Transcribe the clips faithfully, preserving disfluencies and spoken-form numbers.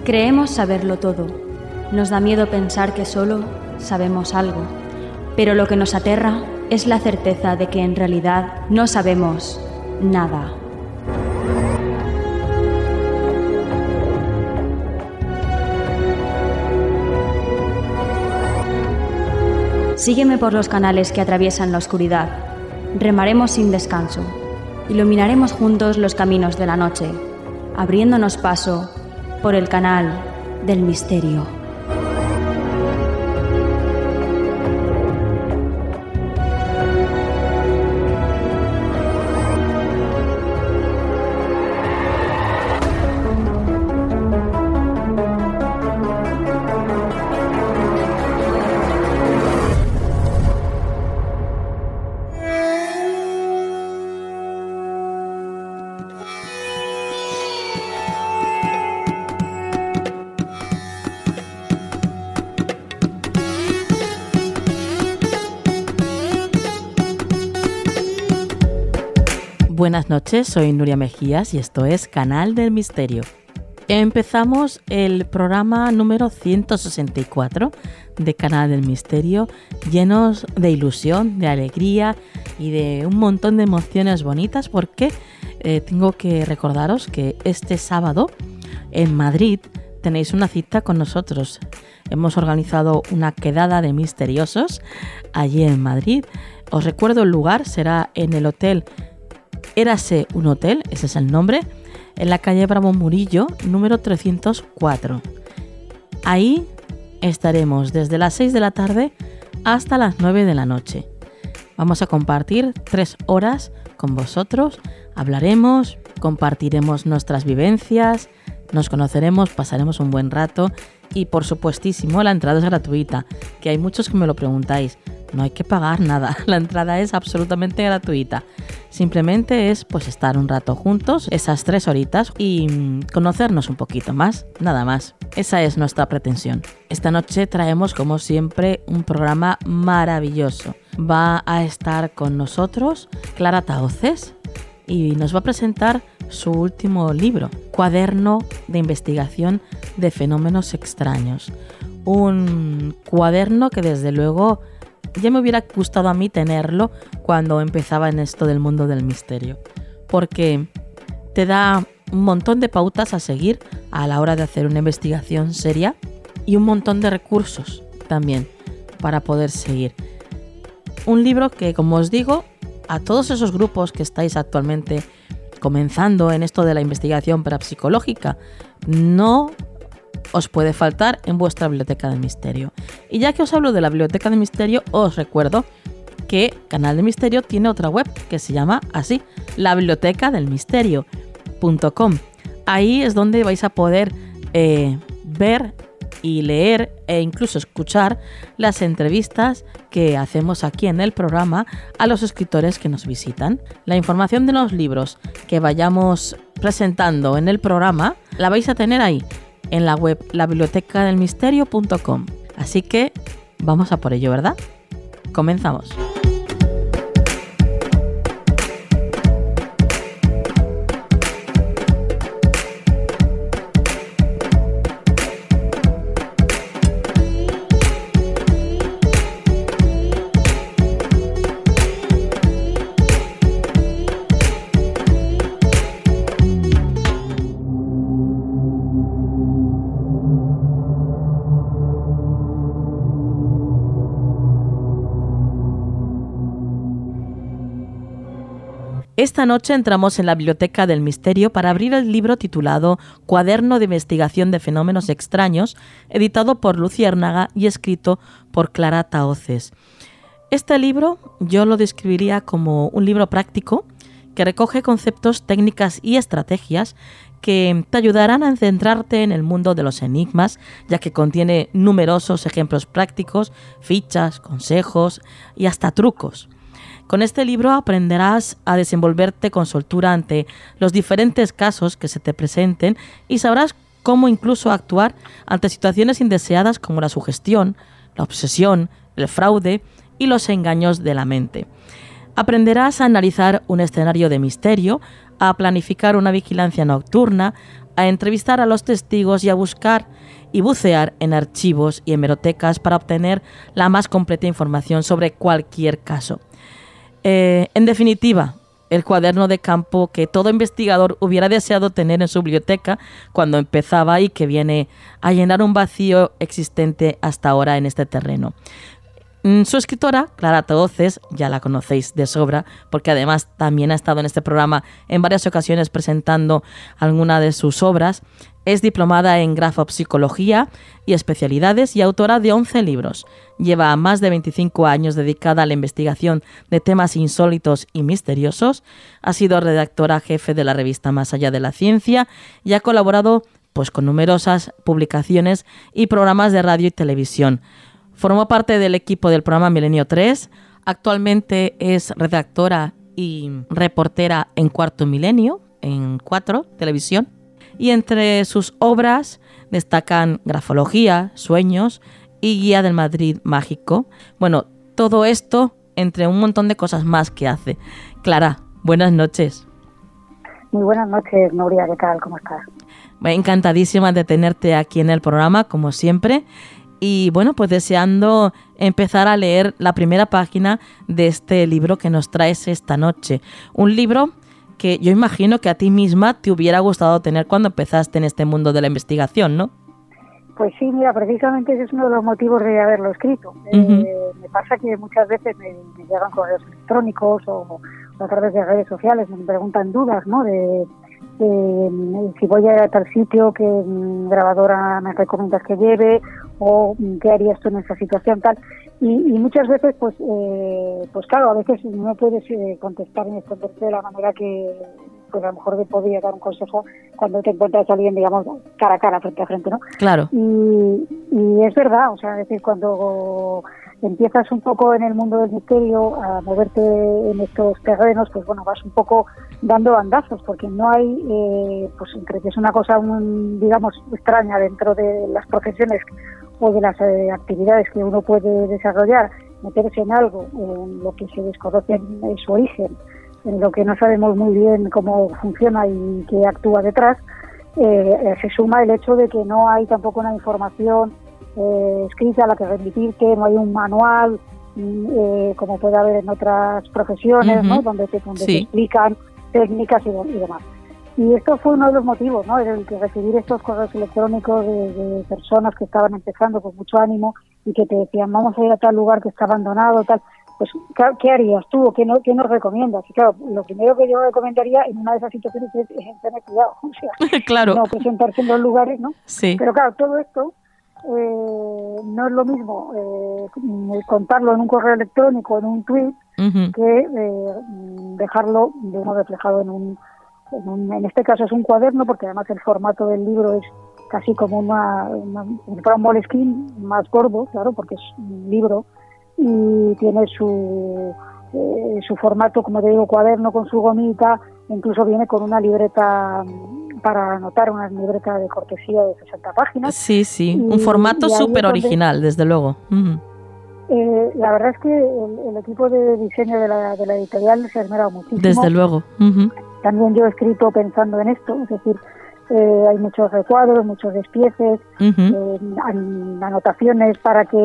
Creemos saberlo todo. Nos da miedo pensar que solo sabemos algo. Pero lo que nos aterra es la certeza de que en realidad no sabemos nada. Sígueme por los canales que atraviesan la oscuridad. Remaremos sin descanso. Iluminaremos juntos los caminos de la noche, abriéndonos paso por el canal del misterio. Buenas noches, soy Nuria Mejías y esto es Canal del Misterio. Empezamos el programa número ciento sesenta y cuatro de Canal del Misterio, llenos de ilusión, de alegría y de un montón de emociones bonitas, porque eh, tengo que recordaros que este sábado en Madrid tenéis una cita con nosotros. Hemos organizado una quedada de misteriosos allí en Madrid. Os recuerdo el lugar, será en el Hotel Érase un Hotel, ese es el nombre, en la calle Bravo Murillo, número trescientos cuatro. Ahí estaremos desde las seis de la tarde hasta las nueve de la noche. Vamos a compartir tres horas con vosotros, hablaremos, compartiremos nuestras vivencias, nos conoceremos, pasaremos un buen rato y por supuestísimo la entrada es gratuita, que hay muchos que me lo preguntáis. No hay que pagar nada, la entrada es absolutamente gratuita. Simplemente es pues estar un rato juntos, esas tres horitas y conocernos un poquito más, nada más. Esa es nuestra pretensión. Esta noche traemos como siempre un programa maravilloso. Va a estar con nosotros Clara Tahoces y nos va a presentar su último libro, Cuaderno de Investigación de Fenómenos Extraños. Un cuaderno que desde luego ya me hubiera gustado a mí tenerlo cuando empezaba en esto del mundo del misterio, porque te da un montón de pautas a seguir a la hora de hacer una investigación seria y un montón de recursos también para poder seguir. Un libro que, como os digo, a todos esos grupos que estáis actualmente comenzando en esto de la investigación parapsicológica, no os puede faltar en vuestra biblioteca del misterio. Y ya que os hablo de la biblioteca del misterio, os recuerdo que Canal del Misterio tiene otra web que se llama así, la biblioteca del misterio punto com. Ahí es donde vais a poder eh, ver y leer e incluso escuchar las entrevistas que hacemos aquí en el programa a los escritores que nos visitan. La información de los libros que vayamos presentando en el programa la vais a tener ahí, en la web la biblioteca del misterio punto com. Así que vamos a por ello, ¿verdad? Comenzamos. Esta noche entramos en la Biblioteca del Misterio para abrir el libro titulado Cuaderno de Investigación de Fenómenos Extraños, editado por Luciérnaga y escrito por Clara Tahoces. Este libro yo lo describiría como un libro práctico que recoge conceptos, técnicas y estrategias que te ayudarán a centrarte en el mundo de los enigmas, ya que contiene numerosos ejemplos prácticos, fichas, consejos y hasta trucos. Con este libro aprenderás a desenvolverte con soltura ante los diferentes casos que se te presenten y sabrás cómo incluso actuar ante situaciones indeseadas como la sugestión, la obsesión, el fraude y los engaños de la mente. Aprenderás a analizar un escenario de misterio, a planificar una vigilancia nocturna, a entrevistar a los testigos y a buscar y bucear en archivos y hemerotecas para obtener la más completa información sobre cualquier caso. Eh, en definitiva, el cuaderno de campo que todo investigador hubiera deseado tener en su biblioteca cuando empezaba y que viene a llenar un vacío existente hasta ahora en este terreno. Su escritora, Clara Tauces, ya la conocéis de sobra, porque además también ha estado en este programa en varias ocasiones presentando alguna de sus obras. Es diplomada en grafopsicología y especialidades y autora de once libros. Lleva más de veinticinco años dedicada a la investigación de temas insólitos y misteriosos. Ha sido redactora jefe de la revista Más allá de la ciencia y ha colaborado pues, con numerosas publicaciones y programas de radio y televisión. Formó parte del equipo del programa Milenio tres. Actualmente es redactora y reportera en Cuarto Milenio, en cuatro, televisión. Y entre sus obras destacan Grafología, Sueños y Guía del Madrid Mágico. Bueno, todo esto entre un montón de cosas más que hace. Clara, buenas noches. Muy buenas noches, Nuria, ¿qué tal? ¿Cómo estás? Encantadísima de tenerte aquí en el programa, como siempre. Y bueno, pues deseando empezar a leer la primera página de este libro que nos traes esta noche. Un libro que yo imagino que a ti misma te hubiera gustado tener cuando empezaste en este mundo de la investigación, ¿no? Pues sí, mira, precisamente ese es uno de los motivos de haberlo escrito. Uh-huh. Eh, me pasa que muchas veces me, me llegan correos electrónicos o, o a través de redes sociales, me preguntan dudas, ¿no? De, de si voy a ir a tal sitio, qué grabadora me recomiendas que lleve o qué harías tú en esa situación, tal. Y, y muchas veces, pues, eh, pues claro, a veces no puedes eh, contestar ni responderte de la manera que, pues a lo mejor te podría dar un consejo cuando te encuentras a alguien, digamos, cara a cara, frente a frente, ¿no? Claro. Y, y es verdad, o sea, a veces cuando empiezas un poco en el mundo del misterio a moverte en estos terrenos, pues bueno, vas un poco dando bandazos, porque no hay, eh, pues entre que es una cosa, un, digamos, extraña dentro de las profesiones o de las eh, actividades que uno puede desarrollar, meterse en algo en lo que se desconoce en su origen, en lo que no sabemos muy bien cómo funciona y qué actúa detrás, eh, se suma el hecho de que no hay tampoco una información eh, escrita a la que remitirte, no hay un manual eh, como puede haber en otras profesiones, uh-huh. ¿no? donde, te, donde sí. te explican técnicas y, y demás. Y esto fue uno de los motivos, ¿no? El que recibir estos correos electrónicos de, de personas que estaban empezando con mucho ánimo y que te decían, vamos a ir a tal lugar que está abandonado, tal. Pues, ¿qué harías tú? ¿Qué, no, qué nos recomiendas? Y claro, lo primero que yo recomendaría en una de esas situaciones es, es tener cuidado, o sea, claro. no presentarse en los lugares, ¿no? Sí. Pero claro, todo esto eh, no es lo mismo eh, contarlo en un correo electrónico, en un tweet, uh-huh. que eh, dejarlo de uno reflejado en un, en un, en este caso es un cuaderno, porque además el formato del libro es casi como una, una, un moleskin más gordo, claro, porque es un libro y tiene su eh, su formato, como te digo, cuaderno con su gomita, incluso viene con una libreta para anotar, una libreta de cortesía de sesenta páginas. Sí, sí, y, un formato súper original, desde luego. Uh-huh. Eh, la verdad es que el, el equipo de diseño de la, de la editorial se ha esmerado muchísimo. Desde luego. Uh-huh. También yo he escrito pensando en esto, es decir, Eh, hay muchos recuadros, muchos despieces, uh-huh. eh, anotaciones para que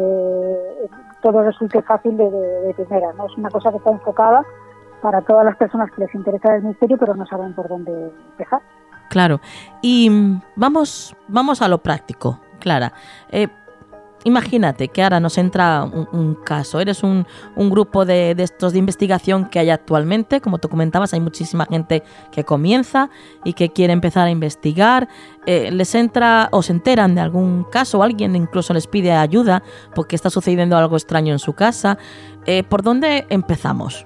eh, todo resulte fácil de, de, de primera, ¿no? Es una cosa que está enfocada para todas las personas que les interesa el misterio, pero no saben por dónde empezar. Claro. Y vamos, vamos a lo práctico, Clara. Eh, Imagínate que ahora nos entra un, un caso, eres un, un grupo de, de estos de investigación que hay actualmente, como tú comentabas, hay muchísima gente que comienza y que quiere empezar a investigar, eh, les entra o se enteran de algún caso, o alguien incluso les pide ayuda porque está sucediendo algo extraño en su casa. Eh, ¿Por dónde empezamos?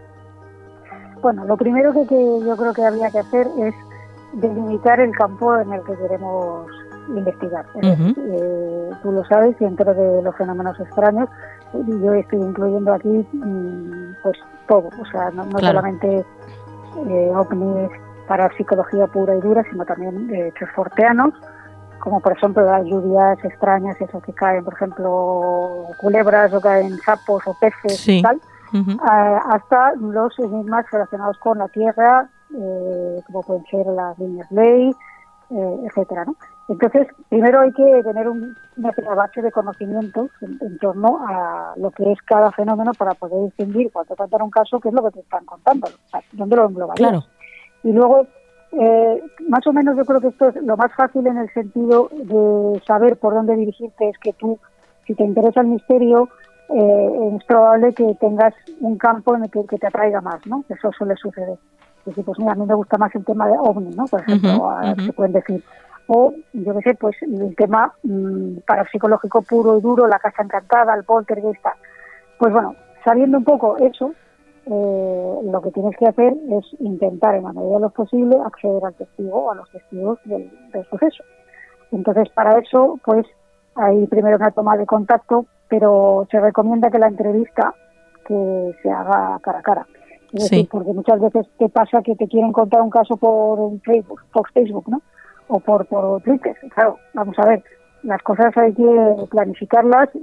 Bueno, lo primero que, que yo creo que habría que hacer es delimitar el campo en el que queremos investigar. Uh-huh. Eh, tú lo sabes, dentro de los fenómenos extraños, yo estoy incluyendo aquí pues todo, o sea, no, no claro. solamente eh, ovnis para psicología pura y dura, sino también eh, hechos forteanos, como por ejemplo las lluvias extrañas, esos que caen, por ejemplo, culebras o caen sapos o peces sí. y tal. uh-huh. a, hasta los enigmas relacionados con la Tierra, eh, como pueden ser las líneas ley, eh, etcétera, ¿no? Entonces, primero hay que tener un, una base de conocimientos en, en torno a lo que es cada fenómeno para poder distinguir cuando te cuentan un caso qué es lo que te están contando, o sea, dónde lo englobarías. Claro. Y luego, eh, más o menos yo creo que esto es lo más fácil en el sentido de saber por dónde dirigirte, es que tú, si te interesa el misterio, eh, es probable que tengas un campo en el que, que te atraiga más, ¿no? Eso suele suceder. Es decir, pues mira, a mí me gusta más el tema de ovni, ¿no? Por ejemplo, uh-huh, a, uh-huh. se pueden decir. O, yo qué sé, pues el tema mmm, parapsicológico puro y duro, la casa encantada, el poltergeist. Pues bueno, sabiendo un poco eso, eh, lo que tienes que hacer es intentar, en la medida de lo posible, acceder al testigo, a los testigos del, del suceso. Entonces, para eso, pues, hay primero una toma de contacto, pero se recomienda que la entrevista que se haga cara a cara. Es sí. decir, porque muchas veces te pasa que te quieren contar un caso por Facebook, por Facebook, ¿no? O por, por Twitter. Claro, vamos a ver, las cosas hay que planificarlas y,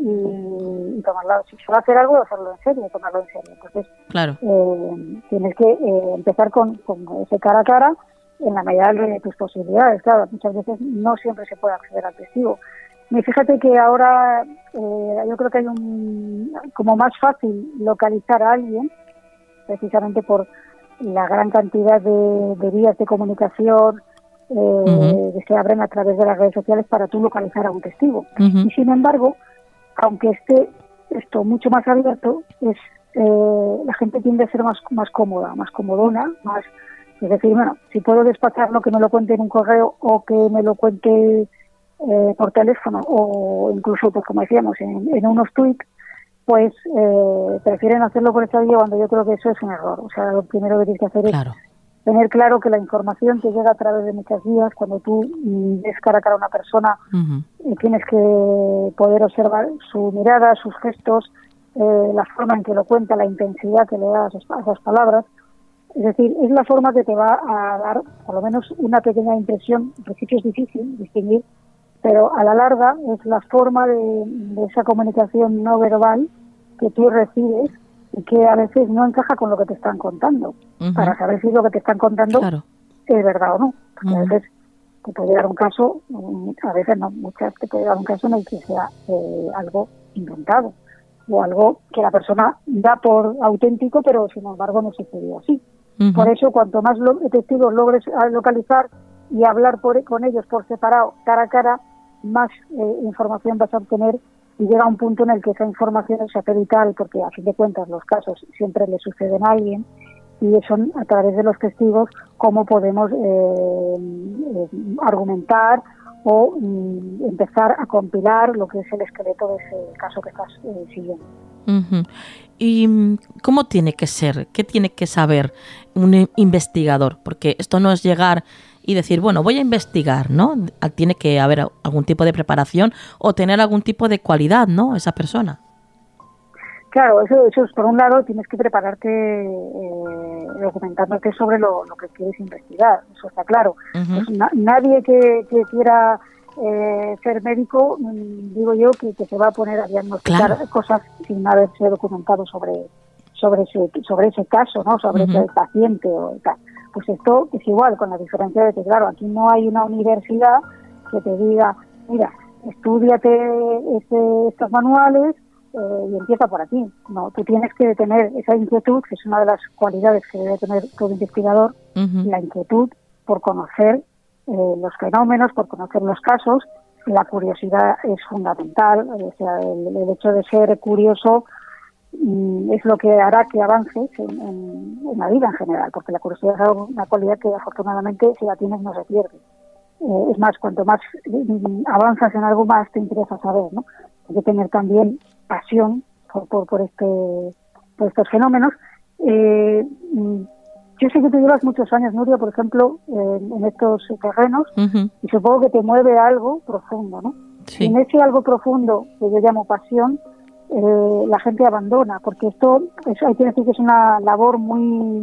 y tomarlas. Si se va a hacer algo, hacerlo en serio, tomarlo en serio. Entonces, claro. eh, tienes que eh, empezar con, con ese cara a cara en la medida de tus posibilidades. Claro, muchas veces no siempre se puede acceder al testigo. Y fíjate que ahora eh, yo creo que hay un como más fácil localizar a alguien, precisamente por la gran cantidad de, de vías de comunicación eh, uh-huh. que se abren a través de las redes sociales para tú localizar a un testigo. Uh-huh. Y sin embargo, aunque esté esto mucho más abierto, es eh, la gente tiende a ser más más cómoda, más comodona, más, es decir, bueno, si puedo despacharlo, que me lo cuente en un correo o que me lo cuente eh, por teléfono o incluso, pues como decíamos, en, en unos tweets, pues eh, prefieren hacerlo por esta vía, cuando yo creo que eso es un error. O sea, lo primero que tienes que hacer claro. es tener claro que la información te llega a través de muchas vías. Cuando tú mm, ves cara a cara a una persona, uh-huh. eh, tienes que poder observar su mirada, sus gestos, eh, la forma en que lo cuenta, la intensidad que le da a esas, a esas palabras. Es decir, es la forma que te va a dar, por lo menos, una pequeña impresión. En principio es difícil distinguir, pero a la larga es la forma de, de esa comunicación no verbal que tú recibes y que a veces no encaja con lo que te están contando, uh-huh. para saber si lo que te están contando claro. es verdad o no. Porque uh-huh. a veces te puede dar un caso, a veces no, muchas te puede dar un caso en el que sea eh, algo inventado o algo que la persona da por auténtico, pero sin embargo no sucedió así. Uh-huh. Por eso, cuanto más lo, testigos logres localizar y hablar por, con ellos por separado, cara a cara, más eh, información vas a obtener, y llega un punto en el que esa información se hace vital, porque a fin de cuentas los casos siempre le suceden a alguien, y son a través de los testigos cómo podemos eh, eh, argumentar o mm, empezar a compilar lo que es el esqueleto de ese caso que estás eh, siguiendo. Uh-huh. ¿Y cómo tiene que ser? ¿Qué tiene que saber un investigador? Porque esto no es llegar y decir, bueno, voy a investigar, ¿no? Tiene que haber algún tipo de preparación o tener algún tipo de cualidad, ¿no? Esa persona. Claro, eso, eso es, por un lado, tienes que prepararte eh, documentándote sobre lo, lo que quieres investigar, eso está claro. Uh-huh. Pues na, nadie que, que quiera eh, ser médico, digo yo, que, que se va a poner a diagnosticar claro. cosas sin haberse documentado sobre sobre ese, sobre ese caso, ¿no? Sobre uh-huh. ese paciente o tal. Pues esto es igual, con la diferencia de que, claro, aquí no hay una universidad que te diga, mira, estúdiate este, estos manuales eh, y empieza por aquí. No, tú tienes que tener esa inquietud, que es una de las cualidades que debe tener todo investigador, uh-huh. la inquietud por conocer eh, los fenómenos, por conocer los casos. La curiosidad es fundamental, o sea, el, el hecho de ser curioso es lo que hará que avances en, en, en la vida en general, porque la curiosidad es una cualidad que afortunadamente si la tienes no se pierde. Eh, es más, cuanto más avanzas en algo, más te interesa saber, ¿no? Hay que tener también pasión por, por, por, este, por estos fenómenos. Eh, yo sé que tú llevas muchos años, Nuria, por ejemplo, en, en estos terrenos, uh-huh. y supongo que te mueve algo profundo, ¿no? Sí. En ese algo profundo que yo llamo pasión, Eh, la gente abandona, porque esto es, hay que decir que es una labor muy,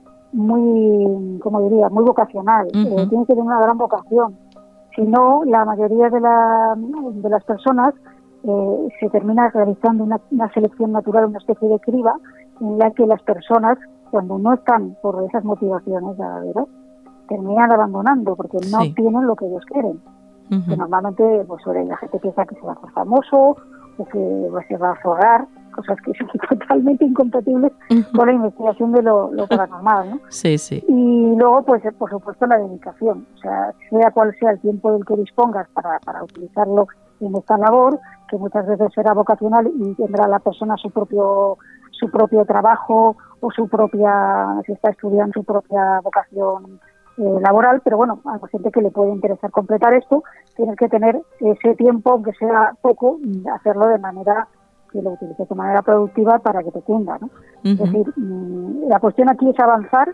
muy, como diría, muy vocacional. Uh-huh. Eh, tiene que tener una gran vocación. Si no, la mayoría de, la, de las personas eh, se termina realizando una, una selección natural, una especie de criba, en la que las personas, cuando no están por esas motivaciones verdaderas, terminan abandonando porque no Sí. tienen lo que ellos quieren. Ujú. Que normalmente pues la gente piensa que se va a hacer famoso o que pues, se va a forrar, cosas que son totalmente incompatibles Ujú. con la investigación de lo, lo paranormal, ¿no? Sí, sí. Y luego, pues, por supuesto, la dedicación. O sea, sea cual sea el tiempo del que dispongas para, para utilizarlo en esta labor, que muchas veces será vocacional y tendrá la persona su propio su propio trabajo o su propia, si está estudiando, su propia vocación eh, laboral, pero bueno, a la gente que le puede interesar completar esto, tienes que tener ese tiempo, aunque sea poco, hacerlo de manera que lo utilices de manera productiva para que te tenga, ¿no? Ujú. Es decir, mmm, la cuestión aquí es avanzar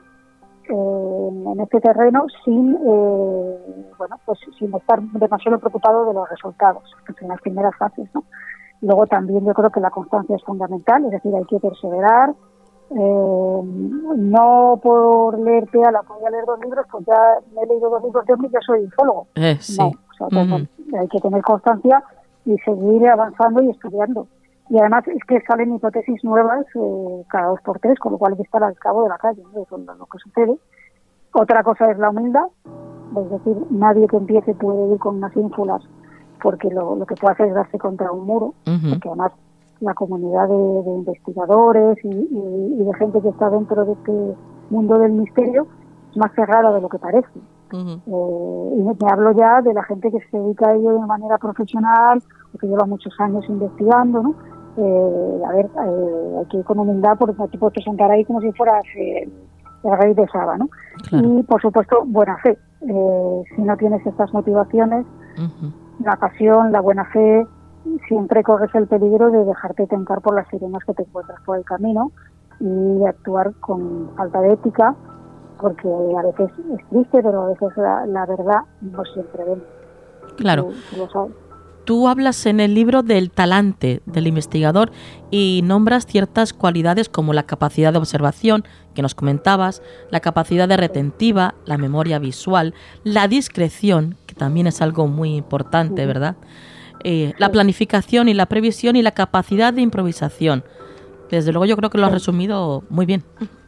eh, en este terreno sin eh, bueno pues sin estar demasiado preocupado de los resultados, pues en las primeras fases, ¿no? Luego también yo creo que la constancia es fundamental, es decir, hay que perseverar. Eh, no por leerte a la voy a leer dos libros, pues ya me he leído dos libros de mí, ya soy infólogo. Eh, sí. No, o sea, que Ujú. hay que tener constancia y seguir avanzando y estudiando. Y además es que salen hipótesis nuevas eh, cada dos por tres, con lo cual hay que estar al cabo de la calle, ¿no? Eso es lo que sucede. Otra cosa es la humildad, es decir, nadie que empiece puede ir con unas ínfulas porque lo, lo que puede hacer es darse contra un muro, Ujú. porque además la comunidad de, de investigadores y, y, y de gente que está dentro de este mundo del misterio es más cerrada de lo que parece. Ujú. Eh, y me hablo ya de la gente que se dedica a ello de manera profesional o que lleva muchos años investigando, ¿no? Eh, a ver, eh, hay que ir con humildad porque no te puedes presentar ahí como si fueras eh, el rey de Saba, ¿no? Claro. Y, por supuesto, buena fe. Eh, si no tienes estas motivaciones, Ujú. la pasión, la buena fe, siempre corres el peligro de dejarte tentar por las sirenas que te encuentras por el camino y actuar con falta de ética, porque a veces es triste, pero a veces la, la verdad no siempre ven. Claro. Tú, tú lo sabes. Tú hablas en el libro del talante del investigador y nombras ciertas cualidades como la capacidad de observación, que nos comentabas, la capacidad de retentiva, la memoria visual, la discreción, que también es algo muy importante, Ujú. ¿verdad? Eh, la planificación y la previsión y la capacidad de improvisación. Desde luego yo creo que lo has Sí. resumido muy bien.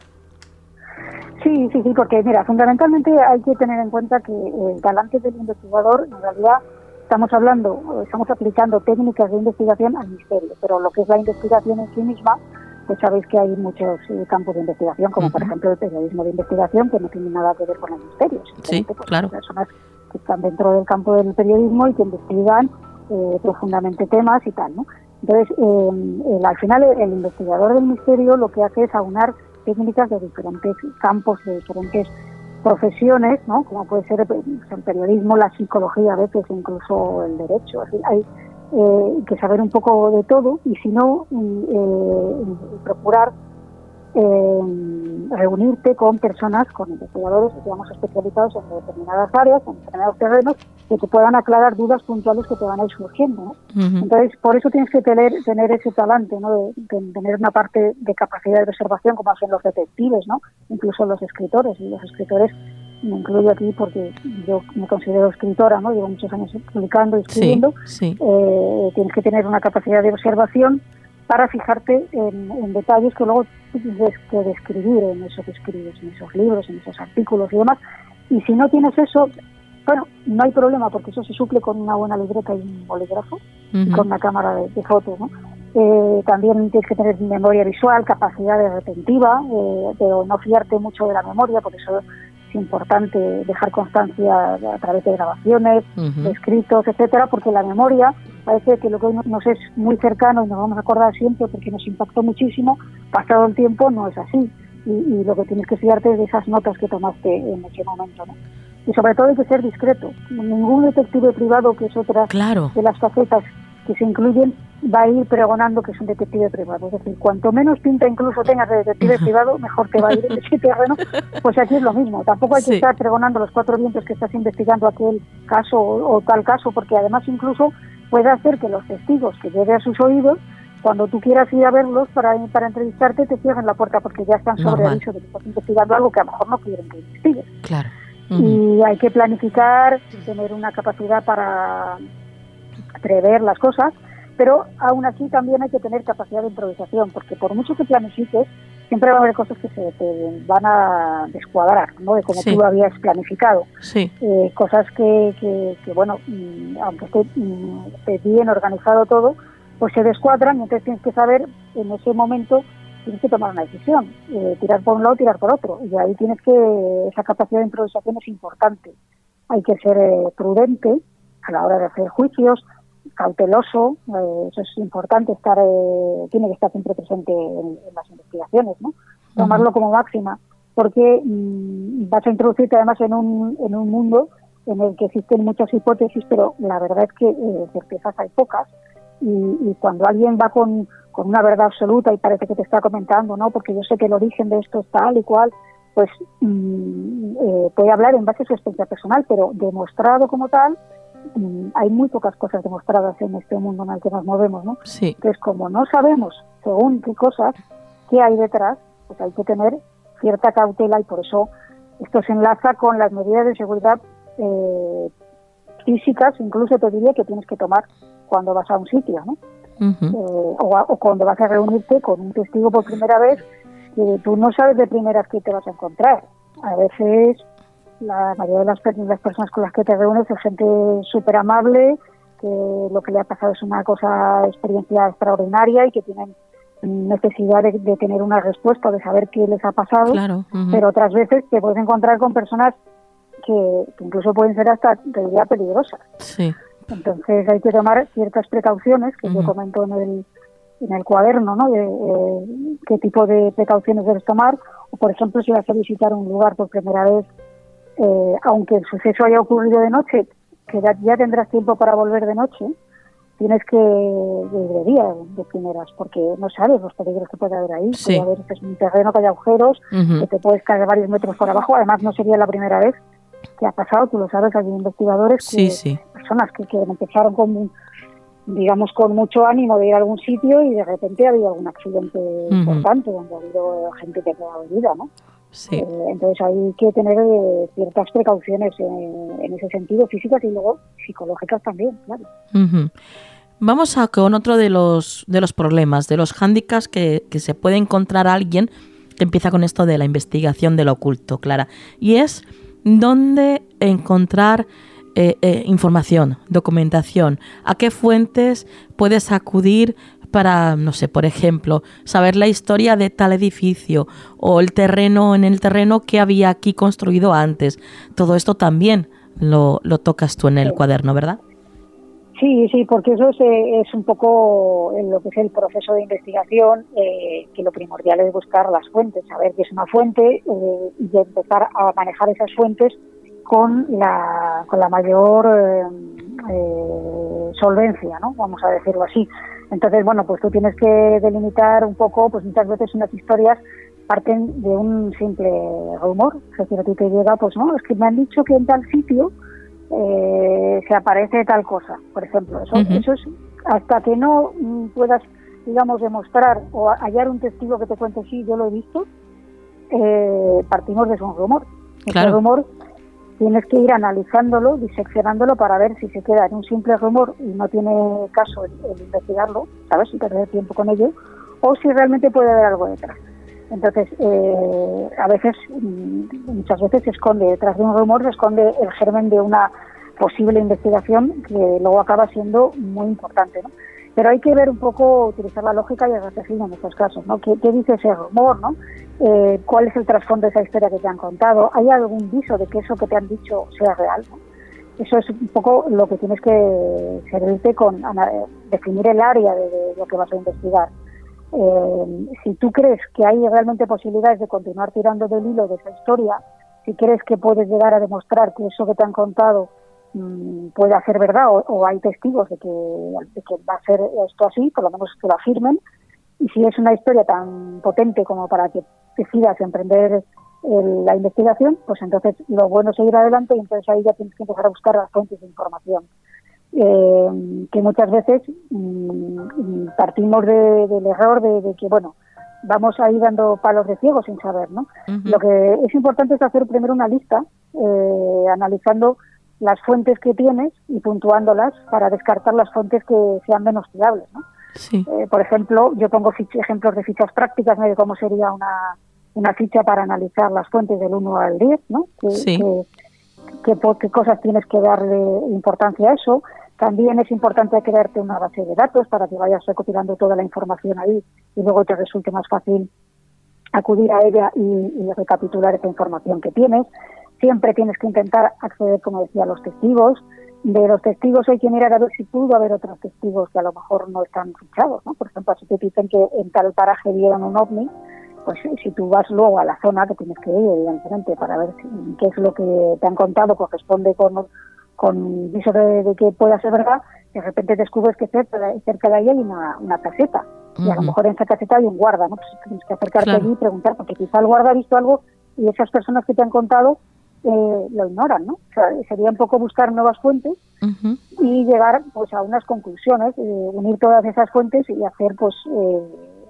Sí, sí, sí, porque mira, fundamentalmente hay que tener en cuenta que el talante del investigador, en realidad estamos hablando, estamos aplicando técnicas de investigación al misterio, pero lo que es la investigación en sí misma, pues sabéis que hay muchos eh, campos de investigación, como por Ujú. ejemplo el periodismo de investigación, que no tiene nada que ver con el misterio, simplemente Sí, pues, claro. son personas que están dentro del campo del periodismo y que investigan eh, profundamente temas y tal, ¿no? Entonces, eh, el, al final el, el investigador del misterio lo que hace es aunar técnicas de diferentes campos, de diferentes profesiones, ¿no? Como puede ser el periodismo, la psicología, a veces incluso el derecho. Así, hay eh, que saber un poco de todo y si no, eh, procurar eh, reunirte con personas, con investigadores, digamos, especializados en determinadas áreas, en determinados terrenos, que te puedan aclarar dudas puntuales que te van a ir surgiendo, ¿no? Ujú. Entonces, por eso tienes que tener, tener ese talante, ¿no? De, de tener una parte de capacidad de observación, como hacen los detectives, ¿no? Incluso los escritores. Y los escritores, me incluyo aquí porque yo me considero escritora, ¿no? Llevo muchos años publicando y Sí, escribiendo. sí. Eh, tienes que tener una capacidad de observación para fijarte en, en detalles que luego tienes que describir en eso que escribes, en esos libros, en esos artículos y demás. Y si no tienes eso, bueno, no hay problema, porque eso se suple con una buena libreta y un bolígrafo y Ujú. con una cámara de, de fotos, ¿no? Eh, también tienes que tener memoria visual, capacidad de retentiva, eh, pero no fiarte mucho de la memoria, por eso es importante dejar constancia a través de grabaciones, Ujú. de escritos, etcétera, porque la memoria parece que lo que hoy nos es muy cercano y nos vamos a acordar siempre porque nos impactó muchísimo, pasado el tiempo no es así. Y, y lo que tienes que fiarte es de esas notas que tomaste en ese momento, ¿no? Y sobre todo hay que ser discreto. Ningún detective privado, que es otra Claro. de las facetas que se incluyen, va a ir pregonando que es un detective privado. Es decir, cuanto menos pinta incluso tengas de detective privado, mejor te va a ir en ese terreno. Pues aquí es lo mismo. Tampoco hay que Sí. estar pregonando los cuatro vientos que estás investigando aquel caso o, o tal caso, porque además incluso puede hacer que los testigos que llegue a sus oídos, cuando tú quieras ir a verlos para, para entrevistarte, te cierren la puerta porque ya están sobre Normal. aviso de que estás investigando algo que a lo mejor no quieren que investigues. Claro. Ujú. Y hay que planificar, tener una capacidad para prever las cosas, pero aún así también hay que tener capacidad de improvisación, porque por mucho que planifiques, siempre va a haber cosas que se te van a descuadrar, ¿no? De como sí. tú lo habías planificado. Sí. Eh, cosas que, que, que, bueno, aunque esté, esté bien organizado todo, pues se descuadran y entonces tienes que saber en ese momento, tienes que tomar una decisión, eh, tirar por un lado, tirar por otro. Y ahí tienes que, esa capacidad de improvisación es importante. Hay que ser eh, prudente a la hora de hacer juicios, cauteloso, eh, eso es importante, estar eh, tiene que estar siempre presente en, en las investigaciones, ¿no? Tomarlo uh-huh. como máxima, porque mmm, vas a introducirte además en un en un mundo en el que existen muchas hipótesis, pero la verdad es que eh, certezas hay pocas, y, y cuando alguien va con, con una verdad absoluta y parece que te está comentando, ¿no? Porque yo sé que el origen de esto es tal y cual, pues mmm, eh, puede hablar en base a su experiencia personal, pero demostrado como tal, hay muy pocas cosas demostradas en este mundo en el que nos movemos, ¿no? Sí. Entonces, como no sabemos según qué cosas, qué hay detrás, pues hay que tener cierta cautela, y por eso esto se enlaza con las medidas de seguridad eh, físicas, incluso te diría que tienes que tomar cuando vas a un sitio, ¿no? Uh-huh. eh, o, a, o cuando vas a reunirte con un testigo por primera vez, que tú no sabes de primeras qué te vas a encontrar. A veces la mayoría de las, las personas con las que te reúnes es gente súper amable, que lo que le ha pasado es una cosa, experiencia extraordinaria y que tienen necesidad de, de tener una respuesta, de saber qué les ha pasado. Claro. Uh-huh. Pero otras veces te puedes encontrar con personas que, que incluso pueden ser hasta, te diría, peligrosas. Sí. Entonces hay que tomar ciertas precauciones que uh-huh. yo comento en el en el cuaderno, ¿no? De eh, qué tipo de precauciones debes tomar, o por ejemplo si vas a visitar un lugar por primera vez. Eh, aunque el suceso haya ocurrido de noche, que ya, ya tendrás tiempo para volver de noche, tienes que ir de día, de primeras, porque no sabes los peligros que puede haber ahí. Sí. Puede haber pues, un terreno que haya agujeros, uh-huh. que te puedes caer varios metros por abajo. Además, no sería la primera vez que ha pasado, tú lo sabes, hay investigadores, sí, que, sí. personas que, que empezaron con, digamos, con mucho ánimo de ir a algún sitio y de repente ha habido algún accidente uh-huh. importante, donde ha habido gente que ha quedado herida, ¿no? Sí. Eh, entonces hay que tener eh, ciertas precauciones en, en ese sentido, físicas y luego psicológicas también, claro. Uh-huh. Vamos a con otro de los de los problemas, de los hándicaps que, que se puede encontrar alguien que empieza con esto de la investigación de lo oculto, Clara, y es dónde encontrar eh, eh, información, documentación, a qué fuentes puedes acudir para, no sé, por ejemplo, saber la historia de tal edificio o el terreno, en el terreno que había aquí construido antes. Todo esto también lo, lo tocas tú en el sí. cuaderno, ¿verdad? Sí, sí, porque eso es, es un poco lo que es el proceso de investigación, eh, que lo primordial es buscar las fuentes, saber qué es una fuente eh, y empezar a manejar esas fuentes con la, con la mayor eh, eh, solvencia, ¿no? Vamos a decirlo así. Entonces, bueno, pues tú tienes que delimitar un poco, pues muchas veces unas historias parten de un simple rumor. Es decir, a ti te llega, pues no, es que me han dicho que en tal sitio eh, se aparece tal cosa, por ejemplo. Eso, uh-huh. eso es hasta que no mm, puedas, digamos, demostrar o hallar un testigo que te cuente, sí, yo lo he visto, eh, partimos de un rumor. Claro. Ese rumor tienes que ir analizándolo, diseccionándolo para ver si se queda en un simple rumor y no tiene caso el, el investigarlo, ¿sabes? Y perder tiempo con ello, o si realmente puede haber algo detrás. Entonces, eh, a veces, muchas veces se esconde, detrás de un rumor se esconde el germen de una posible investigación que luego acaba siendo muy importante, ¿no? Pero hay que ver un poco, utilizar la lógica y el raciocinio en estos casos, ¿no? ¿Qué, qué dice ese rumor, no? Eh, ¿Cuál es el trasfondo de esa historia que te han contado? ¿Hay algún viso de que eso que te han dicho sea real, ¿no? Eso es un poco lo que tienes que servirte con definir el área de, de lo que vas a investigar. Eh, si tú crees que hay realmente posibilidades de continuar tirando del hilo de esa historia, si crees que puedes llegar a demostrar que eso que te han contado mmm, puede ser verdad o, o hay testigos de que, de que va a ser esto así, por lo menos que lo afirmen, y si es una historia tan potente como para que decidas emprender el, la investigación, pues entonces lo bueno es seguir adelante y entonces ahí ya tienes que empezar a buscar las fuentes de información. Eh, que muchas veces mmm, partimos de, del error de, de que, bueno, vamos a ir dando palos de ciego sin saber, ¿no? Uh-huh. Lo que es importante es hacer primero una lista, eh, analizando las fuentes que tienes y puntuándolas para descartar las fuentes que sean menos fiables, ¿no? Sí. Eh, por ejemplo, yo pongo ficha, ejemplos de fichas prácticas, ¿no? De cómo sería una, una ficha para analizar las fuentes del uno al diez, ¿no? Que, Sí. que, que, por qué cosas tienes que darle importancia a eso. También es importante crearte una base de datos para que vayas recopilando toda la información ahí y luego te resulte más fácil acudir a ella y, y recapitular esa información que tienes. Siempre tienes que intentar acceder, como decía, a los testigos. De los testigos hay que mirar a ver si pudo haber otros testigos que a lo mejor no están fichados, ¿no? Por ejemplo, si te dicen que en tal paraje vieron un ovni, pues si tú vas luego a la zona que tienes que ir, evidentemente, para ver si, qué es lo que te han contado corresponde con, con viso de, de que pueda ser verdad, de repente descubres que cerca de, cerca de ahí hay una, una caseta. Y a lo mejor en esa caseta hay un guarda, ¿no? Pues tienes que acercarte Claro. allí y preguntar, porque quizá el guarda ha visto algo y esas personas que te han contado eh, lo ignoran, ¿no? O sea, sería un poco buscar nuevas fuentes Uh-huh. y llegar pues a unas conclusiones, eh, unir todas esas fuentes y hacer pues eh,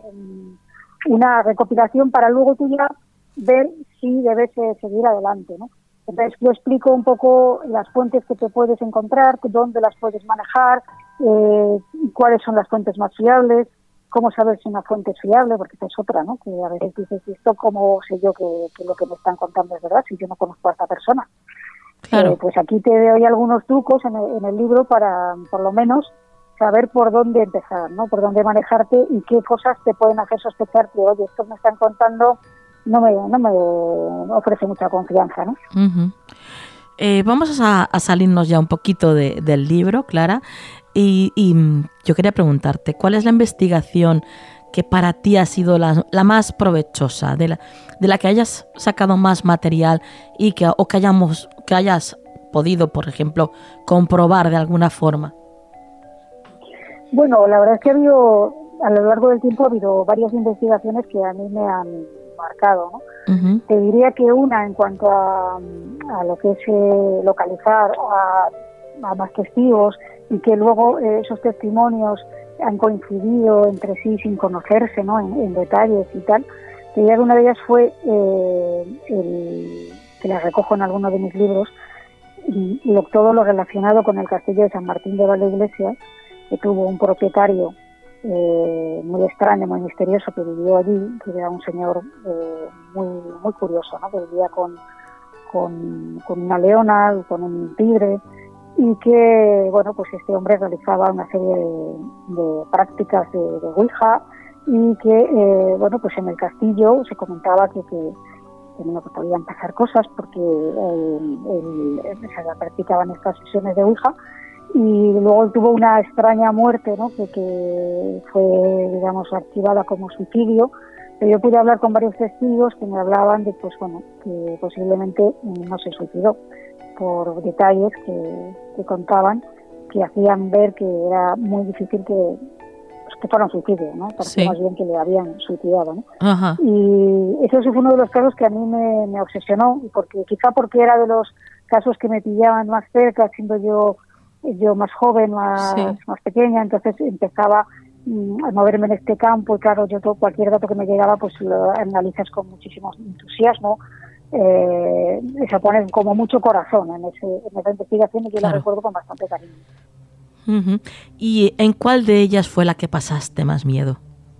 una recopilación para luego tú ya ver si debes eh, seguir adelante, ¿no? Entonces yo explico un poco las fuentes que te puedes encontrar, dónde las puedes manejar, eh, cuáles son las fuentes más fiables, cómo saber si una fuente es fiable, porque esa es otra, ¿no? Que a veces dices, ¿esto cómo sé yo que, que lo que me están contando es verdad si yo no conozco a esta persona? Claro. Eh, pues aquí te doy algunos trucos en el, en el libro para, por lo menos, saber por dónde empezar, ¿no? Por dónde manejarte y qué cosas te pueden hacer sospechar que, oye, esto me están contando no me, no me ofrece mucha confianza, ¿no? Uh-huh. Eh, vamos a, a salirnos ya un poquito de, del libro, Clara, y, y yo quería preguntarte, ¿cuál es la investigación que para ti ha sido la, la más provechosa, de la, de la que hayas sacado más material y que, o que, hayamos, que hayas podido, por ejemplo, comprobar de alguna forma? Bueno, la verdad es que ha habido, a lo largo del tiempo ha habido varias investigaciones que a mí me han marcado, ¿no? Uh-huh. Te diría que una en cuanto a, a lo que es eh, localizar a, a más testigos y que luego eh, esos testimonios han coincidido entre sí sin conocerse, ¿no? En, en detalles y tal. Te diría que una de ellas fue eh, el, que la recojo en alguno de mis libros, y, y lo, todo lo relacionado con el castillo de San Martín de Valdeiglesias, que tuvo un propietario eh, muy extraño, muy misterioso, que vivió allí, que era un señor eh, muy muy curioso, ¿no? Que vivía con, con, con una leona, con un tigre, y que, bueno, pues este hombre realizaba una serie de, de prácticas de, de Ouija, y que, eh, bueno, pues en el castillo se comentaba que, que, que no que podían pasar cosas porque eh, el, el, se practicaban estas sesiones de Ouija. Y luego tuvo una extraña muerte, ¿no? que, que fue, digamos, archivada como suicidio. Pero yo pude hablar con varios testigos que me hablaban de, pues bueno, que posiblemente no se suicidó, por detalles que, que contaban, que hacían ver que era muy difícil que, pues, que fuera un suicidio, ¿no? Parecía Sí. más bien que le habían suicidado, ¿no? Ajá. Y eso fue uno de los casos que a mí me, me obsesionó, porque quizá porque era de los casos que me pillaban más cerca, siendo yo yo más joven, más, Sí. más pequeña, entonces empezaba mm, a moverme en este campo y claro, yo todo, cualquier dato que me llegaba pues lo analizas con muchísimo entusiasmo, eh, se pone como mucho corazón en, ese, en esa investigación y yo Claro. la recuerdo con bastante cariño. Uh-huh. ¿Y en cuál de ellas fue la que pasaste más miedo?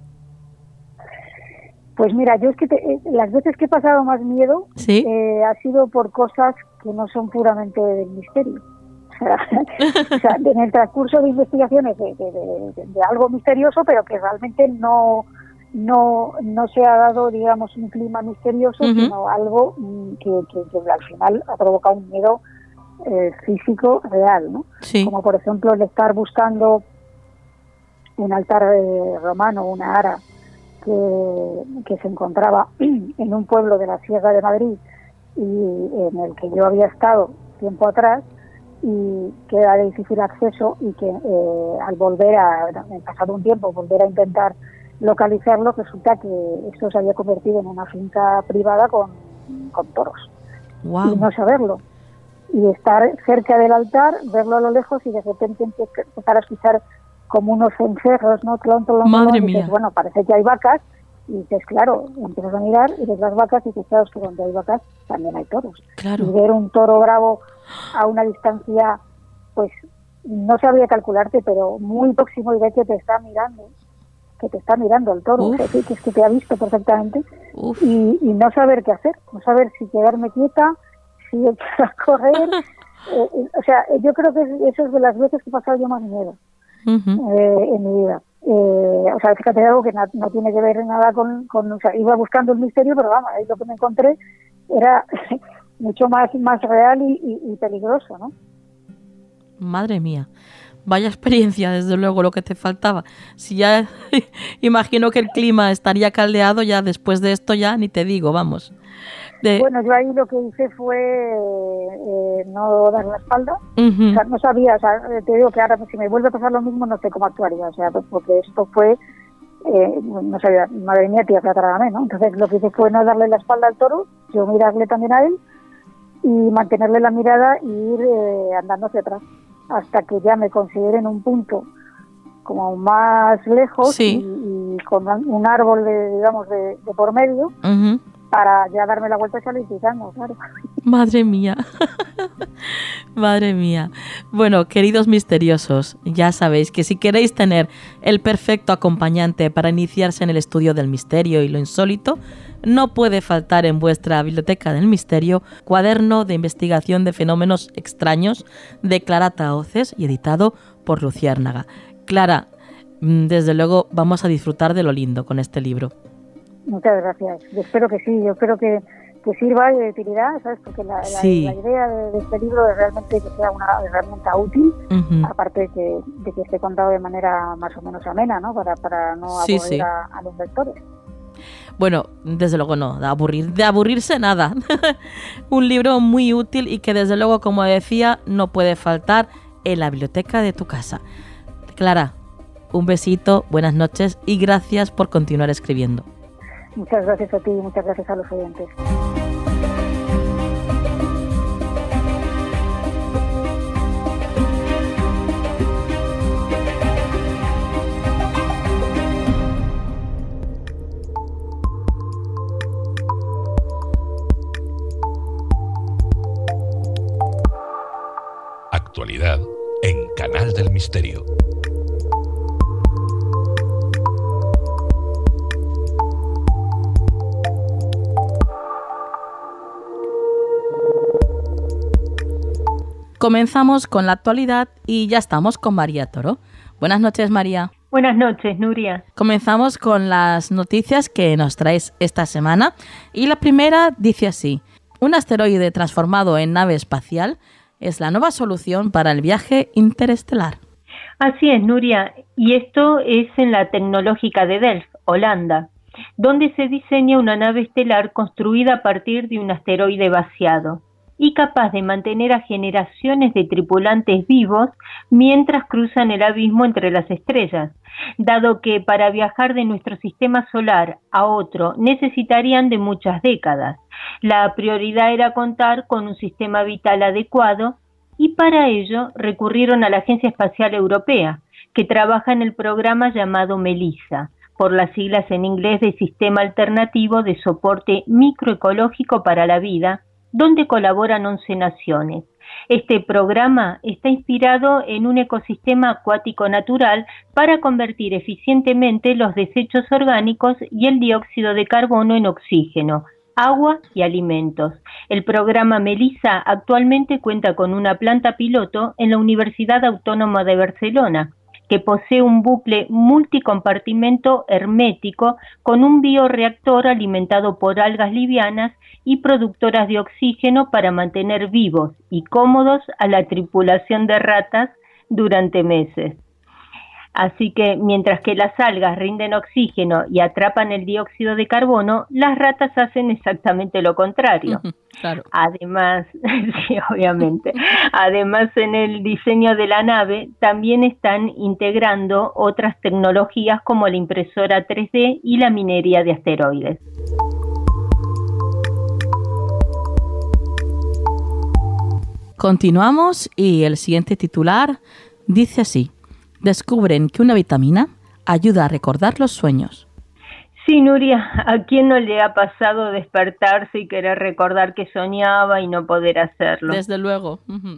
Pues mira, yo es que te, eh, las veces que he pasado más miedo ¿Sí? eh, ha sido por cosas que no son puramente del misterio. O sea, o sea, en el transcurso de investigaciones de, de, de, de algo misterioso, pero que realmente no no no se ha dado, digamos, un clima misterioso, Uh-huh. sino algo mm, que, que, que al final ha provocado un miedo eh, físico real, ¿no? Sí. Como por ejemplo el estar buscando un altar eh, romano, una ara, que, que se encontraba en un pueblo de la Sierra de Madrid y en el que yo había estado tiempo atrás, y que era de difícil acceso y que eh, al volver a, en pasado un tiempo, volver a intentar localizarlo, resulta que esto se había convertido en una finca privada con, con toros. Wow. Y no saberlo. Y estar cerca del altar, verlo a lo lejos y de repente empezar a escuchar como unos cencerros, ¿no? Clon, clon, Madre clon, y dices, mía. bueno, parece que hay vacas. Y dices, claro, empiezas a mirar y ves las vacas y dices, claro, es que donde hay vacas también hay toros. Claro. Y ver un toro bravo a una distancia, pues, no sabría calcularte, pero muy próximo y ve que te está mirando, que te está mirando el toro, o sea, que, que es que te ha visto perfectamente, y, y no saber qué hacer, no saber si quedarme quieta, si echar a correr, eh, o sea, yo creo que eso es de las veces que he pasado yo más miedo uh-huh. eh, en mi vida. Eh, o sea, fíjate, algo que no, no tiene que ver nada con, con, o sea, iba buscando el misterio, pero vamos, ahí lo que me encontré era mucho más, más real y, y, y peligroso, ¿no? Madre mía, vaya experiencia, desde luego, lo que te faltaba. Si ya imagino que el clima estaría caldeado, ya después de esto ya ni te digo, vamos. De... Bueno, yo ahí lo que hice fue eh, no dar la espalda, uh-huh. o sea, no sabía, o sea, te digo que ahora si me vuelve a pasar lo mismo no sé cómo actuaría, o sea, porque esto fue, eh, no sabía, madre mía, tía, trágame, ¿no? Entonces lo que hice fue no darle la espalda al toro, yo mirarle también a él y mantenerle la mirada y ir eh, andando hacia atrás, hasta que ya me considere en un punto como más lejos sí. y, y con un árbol, de, digamos, de, de por medio, uh-huh. para ya darme la vuelta y salir pisando, claro. Madre mía, madre mía. Bueno, queridos misteriosos, ya sabéis que si queréis tener el perfecto acompañante para iniciarse en el estudio del misterio y lo insólito, no puede faltar en vuestra biblioteca del misterio Cuaderno de Investigación de Fenómenos Extraños de Clara Tahoces y editado por Luciérnaga. Clara, desde luego vamos a disfrutar de lo lindo con este libro. Muchas gracias. Yo espero que sí, yo espero que, que sirva de utilidad, ¿sabes? Porque la, sí. la, la idea de, de este libro es realmente que sea una herramienta útil, uh-huh. aparte de que, de que esté contado de manera más o menos amena, ¿no? Para, para no sí, aburrir sí. A, a los lectores. Bueno, desde luego no, de aburrir, de aburrirse nada. Un libro muy útil y que desde luego, como decía, no puede faltar en la biblioteca de tu casa. Clara, un besito, buenas noches y gracias por continuar escribiendo. Muchas gracias a ti y muchas gracias a los oyentes. Actualidad en Canal del Misterio. Comenzamos con la actualidad y ya estamos con María Toro. Buenas noches, María. Buenas noches, Nuria. Comenzamos con las noticias que nos traes esta semana y la primera dice así: un asteroide transformado en nave espacial es la nueva solución para el viaje interestelar. Así es, Nuria, y esto es en la Tecnológica de Delft, Holanda, donde se diseña una nave estelar construida a partir de un asteroide vaciado y capaz de mantener a generaciones de tripulantes vivos mientras cruzan el abismo entre las estrellas, dado que para viajar de nuestro sistema solar a otro necesitarían de muchas décadas. La prioridad era contar con un sistema vital adecuado y para ello recurrieron a la Agencia Espacial Europea, que trabaja en el programa llamado MELISA, por las siglas en inglés de Sistema Alternativo de Soporte Microecológico para la Vida, donde colaboran once naciones. Este programa está inspirado en un ecosistema acuático natural para convertir eficientemente los desechos orgánicos y el dióxido de carbono en oxígeno, agua y alimentos. El programa MELISA actualmente cuenta con una planta piloto en la Universidad Autónoma de Barcelona, que posee un bucle multicompartimento hermético con un bioreactor alimentado por algas livianas y productoras de oxígeno para mantener vivos y cómodos a la tripulación de ratas durante meses. Así que mientras que las algas rinden oxígeno y atrapan el dióxido de carbono, las ratas hacen exactamente lo contrario. Claro. Además, sí, obviamente, además en el diseño de la nave también están integrando otras tecnologías como la impresora tres D y la minería de asteroides. Continuamos y el siguiente titular dice así: descubren que una vitamina ayuda a recordar los sueños. Sí, Nuria, ¿a quién no le ha pasado despertarse y querer recordar que soñaba y no poder hacerlo? Desde luego. Uh-huh.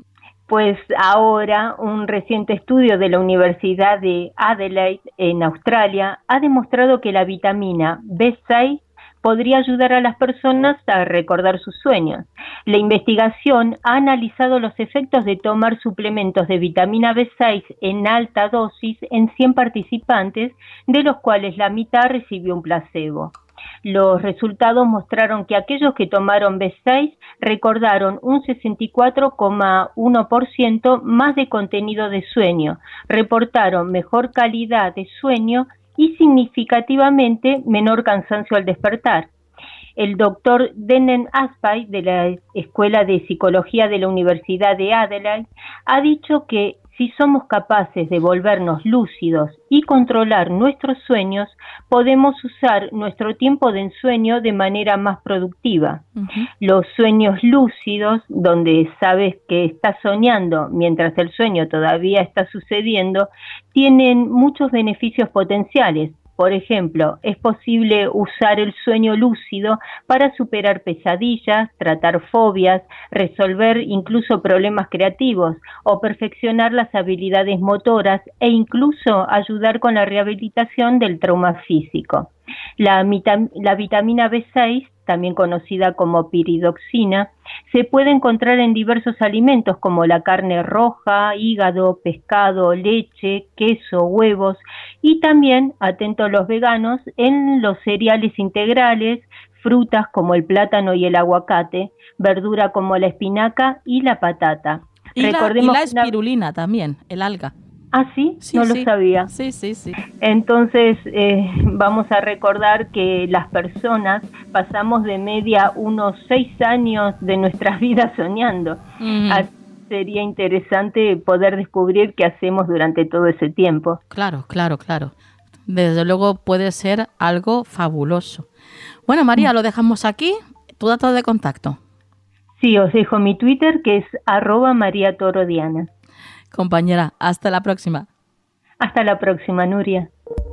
Pues ahora un reciente estudio de la Universidad de Adelaide en Australia ha demostrado que la vitamina B seis podría ayudar a las personas a recordar sus sueños. La investigación ha analizado los efectos de tomar suplementos de vitamina B seis en alta dosis en cien participantes, de los cuales la mitad recibió un placebo. Los resultados mostraron que aquellos que tomaron B seis recordaron un sesenta y cuatro coma uno por ciento más de contenido de sueño, reportaron mejor calidad de sueño y significativamente menor cansancio al despertar. El doctor Denen Aspay, de la Escuela de Psicología de la Universidad de Adelaide, ha dicho que si somos capaces de volvernos lúcidos y controlar nuestros sueños, podemos usar nuestro tiempo de ensueño de manera más productiva. Uh-huh. Los sueños lúcidos, donde sabes que estás soñando mientras el sueño todavía está sucediendo, tienen muchos beneficios potenciales. Por ejemplo, es posible usar el sueño lúcido para superar pesadillas, tratar fobias, resolver incluso problemas creativos o perfeccionar las habilidades motoras e incluso ayudar con la rehabilitación del trauma físico. La, mitam- la vitamina B seis, también conocida como piridoxina, se puede encontrar en diversos alimentos como la carne roja, hígado, pescado, leche, queso, huevos y también, atentos los veganos, en los cereales integrales, frutas como el plátano y el aguacate, verdura como la espinaca y la patata. Y Recordemos la, y la espirulina una... también, el alga. ¿Ah, sí? sí no sí. lo sabía. Sí, sí, sí. Entonces, eh, vamos a recordar que las personas pasamos de media unos seis años de nuestras vidas soñando. Mm. Así sería interesante poder descubrir qué hacemos durante todo ese tiempo. Claro, claro, claro. Desde luego puede ser algo fabuloso. Bueno, María, mm. lo dejamos aquí. ¿Tu dato de contacto? Sí, os dejo mi Twitter, que es arroba María Toro Diana. Compañera, hasta la próxima. Hasta la próxima, Nuria.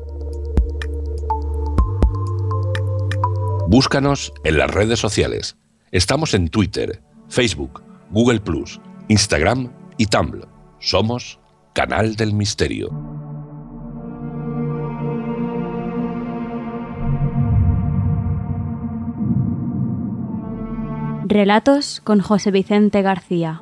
Búscanos en las redes sociales. Estamos en Twitter, Facebook, Google plus, Instagram y Tumblr. Somos Canal del Misterio. Relatos con José Vicente García.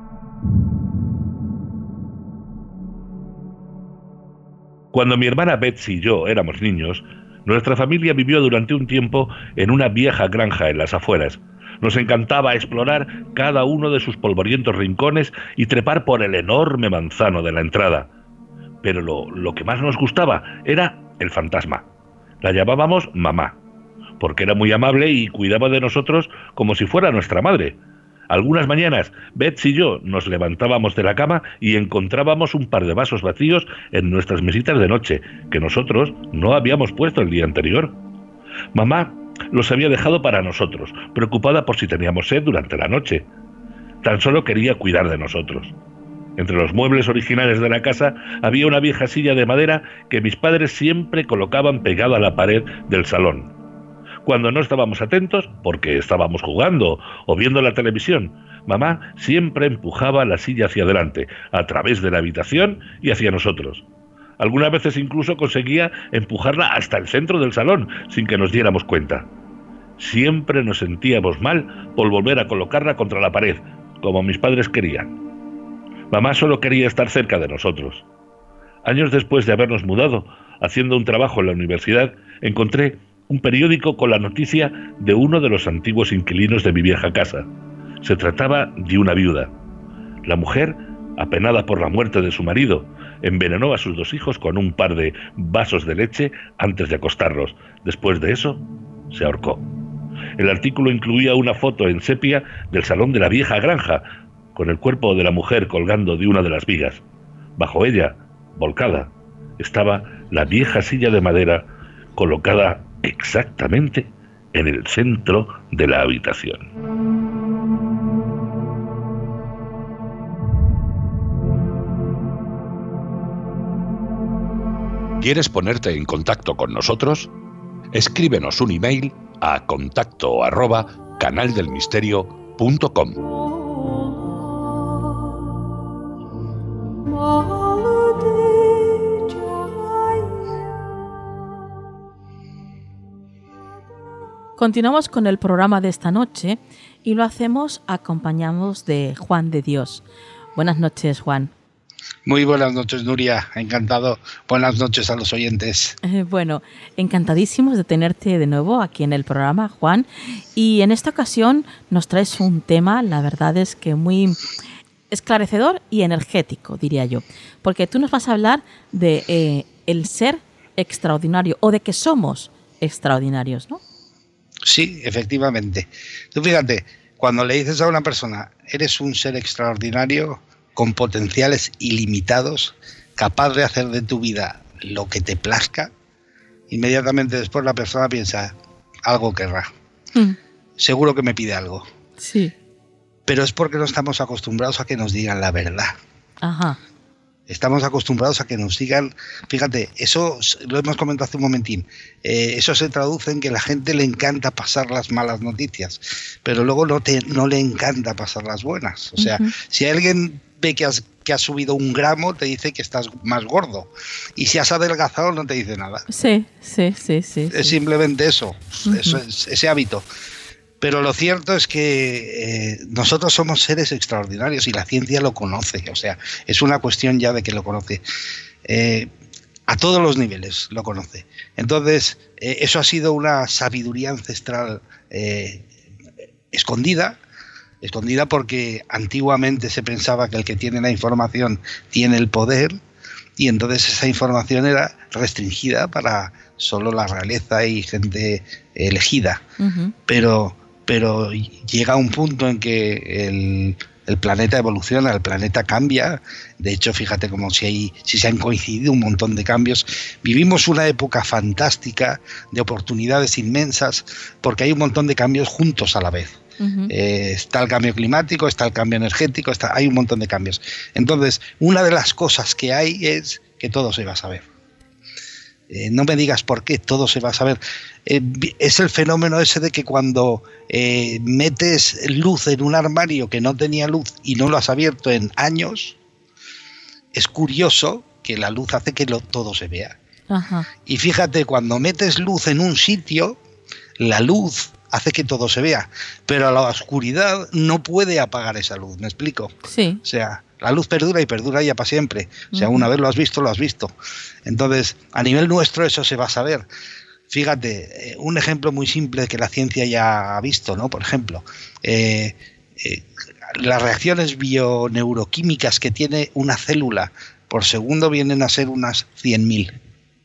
Cuando mi hermana Betsy y yo éramos niños, nuestra familia vivió durante un tiempo en una vieja granja en las afueras. Nos encantaba explorar cada uno de sus polvorientos rincones y trepar por el enorme manzano de la entrada. Pero lo, lo que más nos gustaba era el fantasma. La llamábamos mamá, porque era muy amable y cuidaba de nosotros como si fuera nuestra madre. Algunas mañanas, Betsy y yo nos levantábamos de la cama y encontrábamos un par de vasos vacíos en nuestras mesitas de noche, que nosotros no habíamos puesto el día anterior. Mamá los había dejado para nosotros, preocupada por si teníamos sed durante la noche. Tan solo quería cuidar de nosotros. Entre los muebles originales de la casa había una vieja silla de madera que mis padres siempre colocaban pegada a la pared del salón. Cuando no estábamos atentos, porque estábamos jugando o viendo la televisión, mamá siempre empujaba la silla hacia adelante, a través de la habitación y hacia nosotros. Algunas veces incluso conseguía empujarla hasta el centro del salón, sin que nos diéramos cuenta. Siempre nos sentíamos mal por volver a colocarla contra la pared, como mis padres querían. Mamá solo quería estar cerca de nosotros. Años después de habernos mudado, haciendo un trabajo en la universidad, encontré un periódico con la noticia de uno de los antiguos inquilinos de mi vieja casa. Se trataba de una viuda. La mujer, apenada por la muerte de su marido, envenenó a sus dos hijos con un par de vasos de leche antes de acostarlos. Después de eso, se ahorcó. El artículo incluía una foto en sepia del salón de la vieja granja, con el cuerpo de la mujer colgando de una de las vigas. Bajo ella, volcada, estaba la vieja silla de madera colocada exactamente en el centro de la habitación. ¿Quieres ponerte en contacto con nosotros? Escríbenos un email a contacto arroba canaldelmisterio punto com. Continuamos con el programa de esta noche y lo hacemos acompañados de Juan de Dios. Buenas noches, Juan. Muy buenas noches, Nuria. Encantado. Buenas noches a los oyentes. Eh, bueno, encantadísimos de tenerte de nuevo aquí en el programa, Juan. Y en esta ocasión nos traes un tema, la verdad es que muy esclarecedor y energético, diría yo. Porque tú nos vas a hablar de eh, el ser extraordinario o de que somos extraordinarios, ¿no? Sí, efectivamente. Tú fíjate, cuando le dices a una persona, eres un ser extraordinario con potenciales ilimitados, capaz de hacer de tu vida lo que te plazca, inmediatamente después la persona piensa, algo querrá. Mm. Seguro que me pide algo. Sí. Pero es porque no estamos acostumbrados a que nos digan la verdad. Ajá. Estamos acostumbrados a que nos digan, fíjate, eso lo hemos comentado hace un momentín, eh, eso se traduce en que a la gente le encanta pasar las malas noticias, pero luego no, te, no le encanta pasar las buenas. O sea, uh-huh. si alguien ve que has, que has subido un gramo, te dice que estás más gordo, y si has adelgazado no te dice nada. Sí, sí, sí. sí es sí. simplemente eso, uh-huh. eso es, ese hábito. Pero lo cierto es que eh, nosotros somos seres extraordinarios y la ciencia lo conoce. O sea, es una cuestión ya de que lo conoce. Eh, a todos los niveles lo conoce. Entonces, eh, eso ha sido una sabiduría ancestral eh, escondida. Escondida porque antiguamente se pensaba que el que tiene la información tiene el poder. Y entonces esa información era restringida para solo la realeza y gente elegida. Uh-huh. Pero... pero llega un punto en que el, el planeta evoluciona, el planeta cambia. De hecho, fíjate como si, hay, si se han coincidido un montón de cambios. Vivimos una época fantástica de oportunidades inmensas porque hay un montón de cambios juntos a la vez. Uh-huh. Eh, está el cambio climático, está el cambio energético, está, hay un montón de cambios. Entonces, una de las cosas que hay es que todo se va a saber. Eh, no me digas por qué, todo se va a saber. Eh, es el fenómeno ese de que cuando eh, metes luz en un armario que no tenía luz y no lo has abierto en años, es curioso que la luz hace que lo, todo se vea. Ajá. Y fíjate, cuando metes luz en un sitio, la luz hace que todo se vea, pero la oscuridad no puede apagar esa luz, ¿me explico? Sí. O sea, la luz perdura y perdura ya para siempre. O sea, una vez lo has visto, lo has visto. Entonces, a nivel nuestro eso se va a saber. Fíjate, un ejemplo muy simple que la ciencia ya ha visto, ¿no? Por ejemplo, eh, eh, las reacciones bioneuroquímicas que tiene una célula por segundo vienen a ser unas cien mil.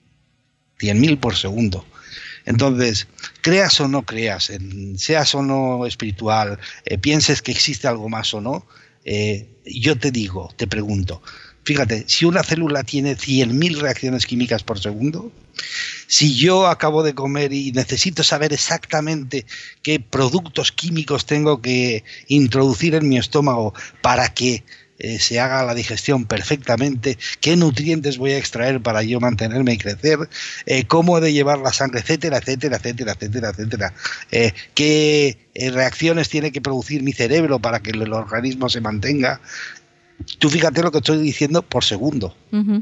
cien mil por segundo. Entonces, creas o no creas, en, seas o no espiritual, eh, pienses que existe algo más o no, eh, yo te digo, te pregunto, fíjate, si una célula tiene cien mil reacciones químicas por segundo, si yo acabo de comer y necesito saber exactamente qué productos químicos tengo que introducir en mi estómago para que eh, se haga la digestión perfectamente, qué nutrientes voy a extraer para yo mantenerme y crecer, eh, cómo he de llevar la sangre, etcétera, etcétera, etcétera, etcétera, etcétera, eh, qué eh, reacciones tiene que producir mi cerebro para que el organismo se mantenga. Tú fíjate lo que estoy diciendo por segundo. Uh-huh.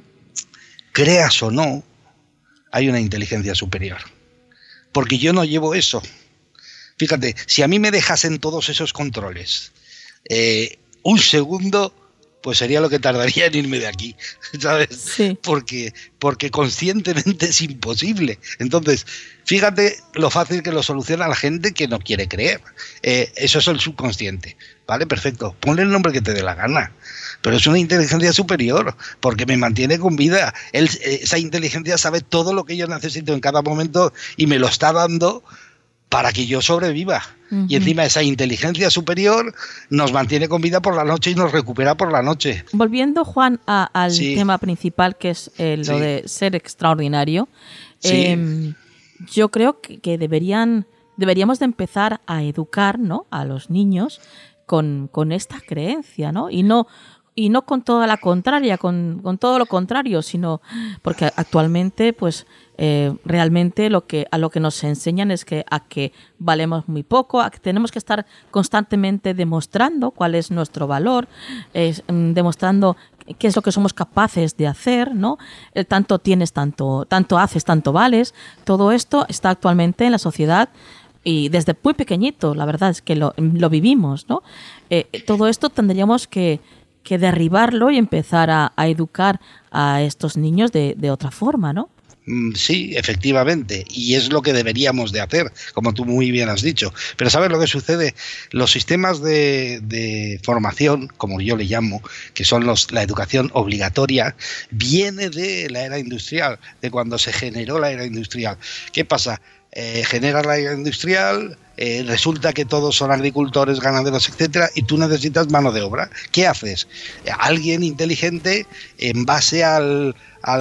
Creas o no, hay una inteligencia superior. Porque yo no llevo eso. Fíjate, si a mí me dejasen todos esos controles, eh, un segundo, pues sería lo que tardaría en irme de aquí, ¿sabes? Sí. Porque, porque conscientemente es imposible. Entonces, fíjate lo fácil que lo soluciona la gente que no quiere creer. Eh, eso es el subconsciente. Vale, perfecto. Ponle el nombre que te dé la gana. Pero es una inteligencia superior, porque me mantiene con vida. Él, esa inteligencia sabe todo lo que yo necesito en cada momento y me lo está dando para que yo sobreviva. Uh-huh. Y encima esa inteligencia superior nos mantiene con vida por la noche y nos recupera por la noche. Volviendo, Juan, a, al sí. tema principal, que es eh, lo sí. de ser extraordinario, sí. eh, yo creo que, que deberían, deberíamos de empezar a educar, ¿no?, a los niños con, con esta creencia, ¿no? Y no... Y no con toda la contraria, con, con todo lo contrario, sino porque actualmente, pues, eh, realmente lo que a lo que nos enseñan es que a que valemos muy poco, a que tenemos que estar constantemente demostrando cuál es nuestro valor, eh, demostrando qué es lo que somos capaces de hacer, ¿no? El tanto tienes, tanto, tanto haces, tanto vales. Todo esto está actualmente en la sociedad y desde muy pequeñito, la verdad es que lo, lo vivimos, ¿no? Eh, todo esto tendríamos que, que derribarlo y empezar a, a educar a estos niños de, de otra forma, ¿no? Sí, efectivamente, y es lo que deberíamos de hacer, como tú muy bien has dicho. Pero ¿sabes lo que sucede? Los sistemas de, de formación, como yo le llamo, que son los, la educación obligatoria, viene de la era industrial, de cuando se generó la era industrial. ¿Qué pasa? Eh, genera la era industrial, eh, resulta que todos son agricultores, ganaderos, etcétera, y tú necesitas mano de obra. ¿Qué haces? Alguien inteligente, en base al...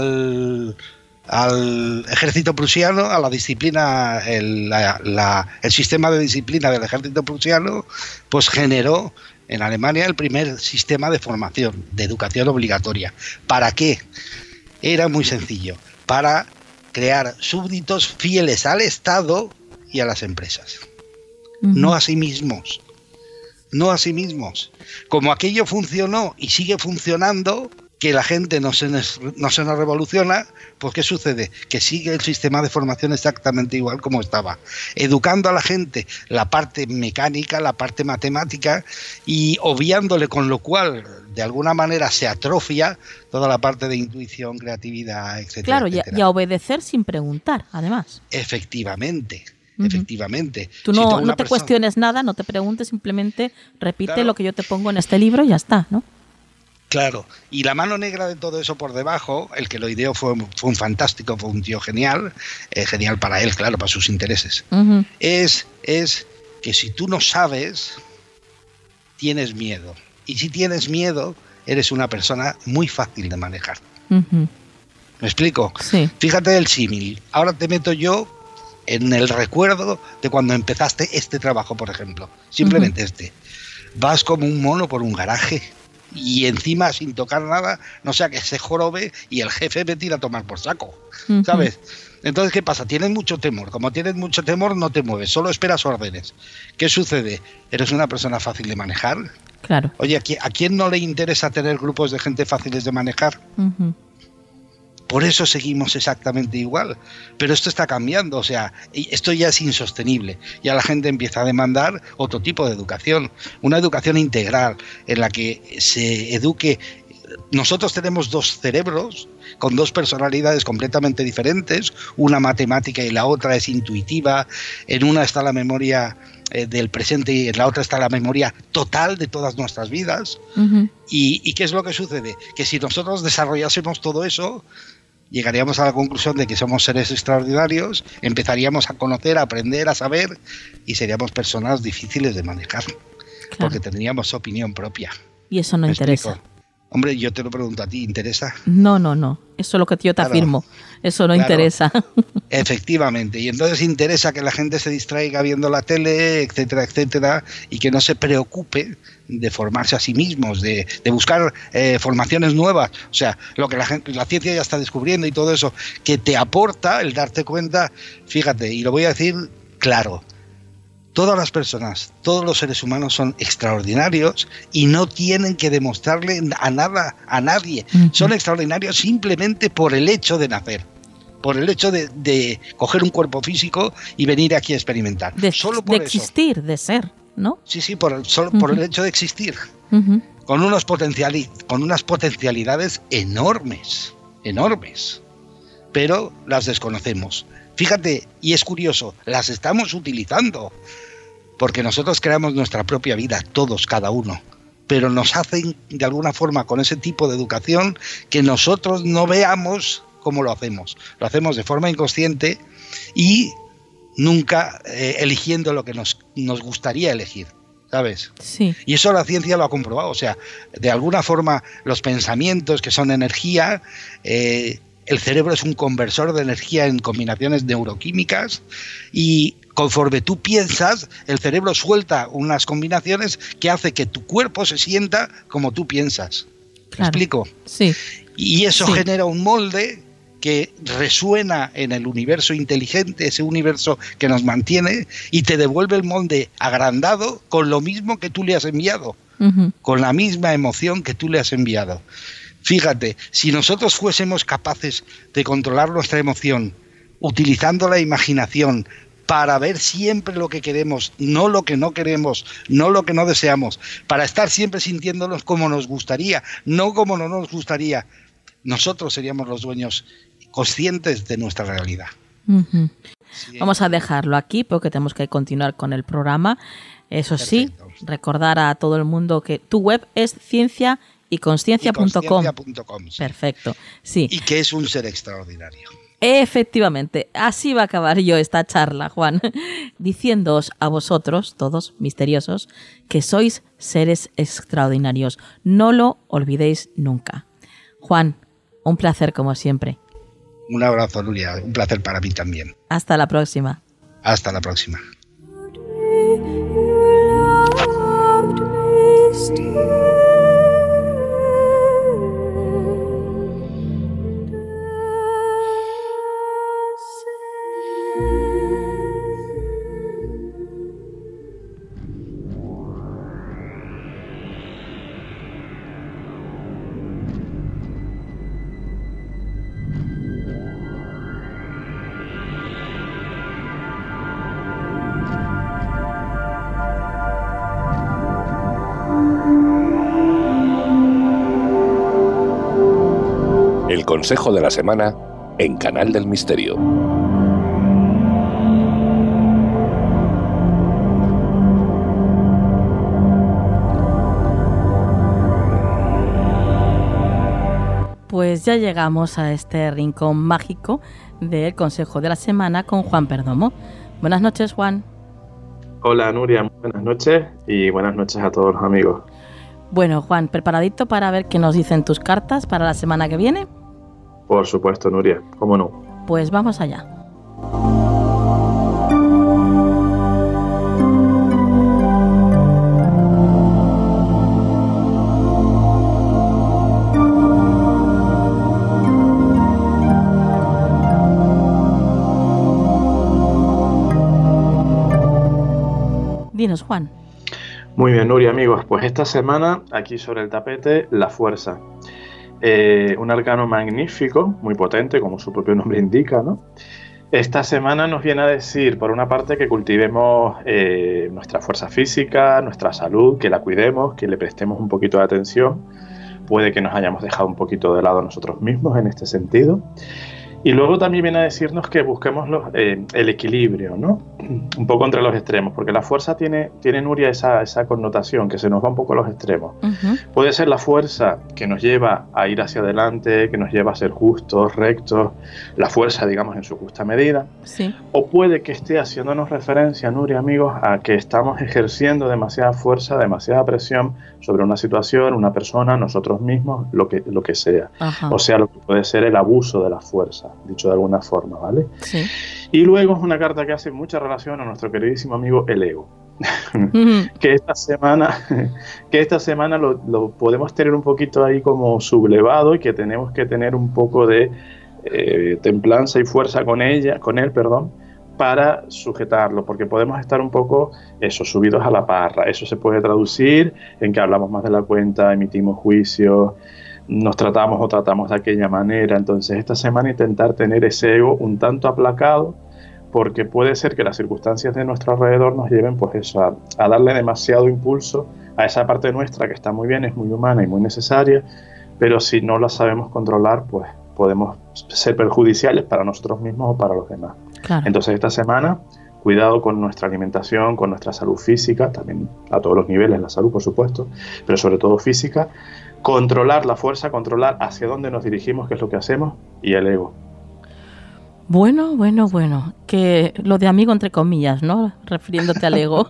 al al ejército prusiano, a la disciplina, el, la, la, el sistema de disciplina del ejército prusiano, pues generó en Alemania el primer sistema de formación, de educación obligatoria. ¿Para qué? Era muy sencillo, para crear súbditos fieles al Estado y a las empresas, uh-huh. no a sí mismos, no a sí mismos. Como aquello funcionó y sigue funcionando, que la gente no se, nos, no se nos revoluciona, pues ¿qué sucede? Que sigue el sistema de formación exactamente igual como estaba, educando a la gente la parte mecánica, la parte matemática, y obviándole, con lo cual de alguna manera se atrofia toda la parte de intuición, creatividad, etcétera. Claro, etcétera. Y, a, y a obedecer sin preguntar, además. Efectivamente. Uh-huh. Efectivamente. Tú no, si no te persona... cuestiones nada, no te preguntes, simplemente repite claro. lo que yo te pongo en este libro y ya está, ¿no? Claro, y la mano negra de todo eso por debajo, el que lo ideó fue, fue un fantástico, fue un tío genial, eh, genial para él, claro, para sus intereses. Uh-huh. Es, es que si tú no sabes, tienes miedo. Y si tienes miedo, eres una persona muy fácil de manejar. Uh-huh. ¿Me explico? Sí. Fíjate el símil. Ahora te meto yo en el recuerdo de cuando empezaste este trabajo, por ejemplo. Simplemente uh-huh. este. Vas como un mono por un garaje. Y encima, sin tocar nada, no sea que se jorobe y el jefe me tira a tomar por saco, uh-huh. ¿sabes? Entonces, ¿qué pasa? Tienes mucho temor. Como tienes mucho temor, no te mueves, solo esperas órdenes. ¿Qué sucede? ¿Eres una persona fácil de manejar? Claro. Oye, ¿a quién no le interesa tener grupos de gente fáciles de manejar? Uh-huh. Por eso seguimos exactamente igual. Pero esto está cambiando, o sea, esto ya es insostenible. Ya la gente empieza a demandar otro tipo de educación, una educación integral en la que se eduque. Nosotros tenemos dos cerebros con dos personalidades completamente diferentes, una matemática y la otra es intuitiva. En una está la memoria eh, del presente y en la otra está la memoria total de todas nuestras vidas. Uh-huh. ¿Y, ¿Y qué es lo que sucede? Que si nosotros desarrollásemos todo eso, llegaríamos a la conclusión de que somos seres extraordinarios, empezaríamos a conocer, a aprender, a saber, y seríamos personas difíciles de manejar, claro. porque tendríamos opinión propia. Y eso no interesa. Explico? Hombre, yo te lo pregunto a ti, ¿interesa? No, no, no. Eso es lo que yo te claro. afirmo. Eso no claro. interesa. Efectivamente. Y entonces interesa que la gente se distraiga viendo la tele, etcétera, etcétera, y que no se preocupe de formarse a sí mismos, de, de buscar eh, formaciones nuevas. O sea, lo que la, gente, la ciencia ya está descubriendo y todo eso, que te aporta el darte cuenta, fíjate, y lo voy a decir claro, todas las personas, todos los seres humanos son extraordinarios y no tienen que demostrarle a nada, a nadie. Uh-huh. Son extraordinarios simplemente por el hecho de nacer, por el hecho de, de coger un cuerpo físico y venir aquí a experimentar. De, solo por de existir, eso. de ser, ¿no? Sí, sí, por el, solo uh-huh. por el hecho de existir. Uh-huh. Con, unos potenciali- con unas potencialidades enormes, enormes, pero las desconocemos. Fíjate, y es curioso, las estamos utilizando, porque nosotros creamos nuestra propia vida, todos, cada uno, pero nos hacen de alguna forma con ese tipo de educación que nosotros no veamos cómo lo hacemos. Lo hacemos de forma inconsciente y nunca eh, eligiendo lo que nos, nos gustaría elegir, ¿sabes? Sí. Y eso la ciencia lo ha comprobado, o sea, de alguna forma los pensamientos que son energía... Eh, el cerebro es un conversor de energía en combinaciones neuroquímicas y conforme tú piensas, el cerebro suelta unas combinaciones que hace que tu cuerpo se sienta como tú piensas. ¿Me claro. explico? Sí. Y eso sí. genera un molde que resuena en el universo inteligente, ese universo que nos mantiene, y te devuelve el molde agrandado con lo mismo que tú le has enviado, uh-huh. con la misma emoción que tú le has enviado. Fíjate, si nosotros fuésemos capaces de controlar nuestra emoción utilizando la imaginación para ver siempre lo que queremos, no lo que no queremos, no lo que no deseamos, para estar siempre sintiéndonos como nos gustaría, no como no nos gustaría, nosotros seríamos los dueños conscientes de nuestra realidad. Uh-huh. Sí. Vamos a dejarlo aquí porque tenemos que continuar con el programa. Eso Perfecto. Sí, recordar a todo el mundo que tu web es ciencia y conciencia punto com. Sí. Perfecto, sí. Y que es un ser extraordinario. Efectivamente, así va a acabar yo esta charla, Juan, diciéndoos a vosotros, todos misteriosos, que sois seres extraordinarios. No lo olvidéis nunca. Juan, un placer como siempre. Un abrazo, Nuria. Un placer para mí también. Hasta la próxima. Hasta la próxima. El consejo de la semana en Canal del Misterio. Pues ya llegamos a este rincón mágico del consejo de la semana con Juan Perdomo. Buenas noches, Juan. Hola, Nuria. Buenas noches y buenas noches a todos los amigos. Bueno, Juan, ¿preparadito para ver qué nos dicen tus cartas para la semana que viene? Por supuesto, Nuria, ¿cómo no? Pues vamos allá. Dinos, Juan. Muy bien, Nuria, amigos, pues esta semana aquí sobre el tapete, la fuerza. Eh, un arcano magnífico, muy potente, como su propio nombre indica, ¿no? Esta semana nos viene a decir, por una parte, que cultivemos eh, nuestra fuerza física, nuestra salud, que la cuidemos, que le prestemos un poquito de atención. Puede que nos hayamos dejado un poquito de lado nosotros mismos en este sentido. Y luego también viene a decirnos que busquemos los, eh, el equilibrio, ¿no? Un poco entre los extremos, porque la fuerza tiene, tiene Nuria, esa, esa connotación, que se nos va un poco a los extremos. Uh-huh. Puede ser la fuerza que nos lleva a ir hacia adelante, que nos lleva a ser justos, rectos, la fuerza, digamos, en su justa medida. Sí. O puede que esté haciéndonos referencia, Nuria, amigos, a que estamos ejerciendo demasiada fuerza, demasiada presión sobre una situación, una persona, nosotros mismos, lo que, lo que sea. Uh-huh. O sea, lo que puede ser el abuso de la fuerza, dicho de alguna forma, ¿vale? Sí. Y luego es una carta que hace mucha relación a nuestro queridísimo amigo el ego. Uh-huh. que esta semana que esta semana lo, lo podemos tener un poquito ahí como sublevado y que tenemos que tener un poco de eh, templanza y fuerza con ella, con él, perdón, para sujetarlo, porque podemos estar un poco eso, subidos a la parra. Eso se puede traducir en que hablamos más de la cuenta, emitimos juicios, nos tratamos o tratamos de aquella manera. Entonces esta semana intentar tener ese ego un tanto aplacado, porque puede ser que las circunstancias de nuestro alrededor nos lleven pues eso, a, a darle demasiado impulso a esa parte nuestra que está muy bien, es muy humana y muy necesaria, pero si no la sabemos controlar, pues podemos ser perjudiciales para nosotros mismos o para los demás. Claro. Entonces esta semana, cuidado con nuestra alimentación, con nuestra salud física, también a todos los niveles la salud, por supuesto, pero sobre todo física. Controlar la fuerza, controlar hacia dónde nos dirigimos, que es lo que hacemos, y el ego. Bueno, bueno, bueno. Que lo de amigo entre comillas, ¿no? Refiriéndote al ego.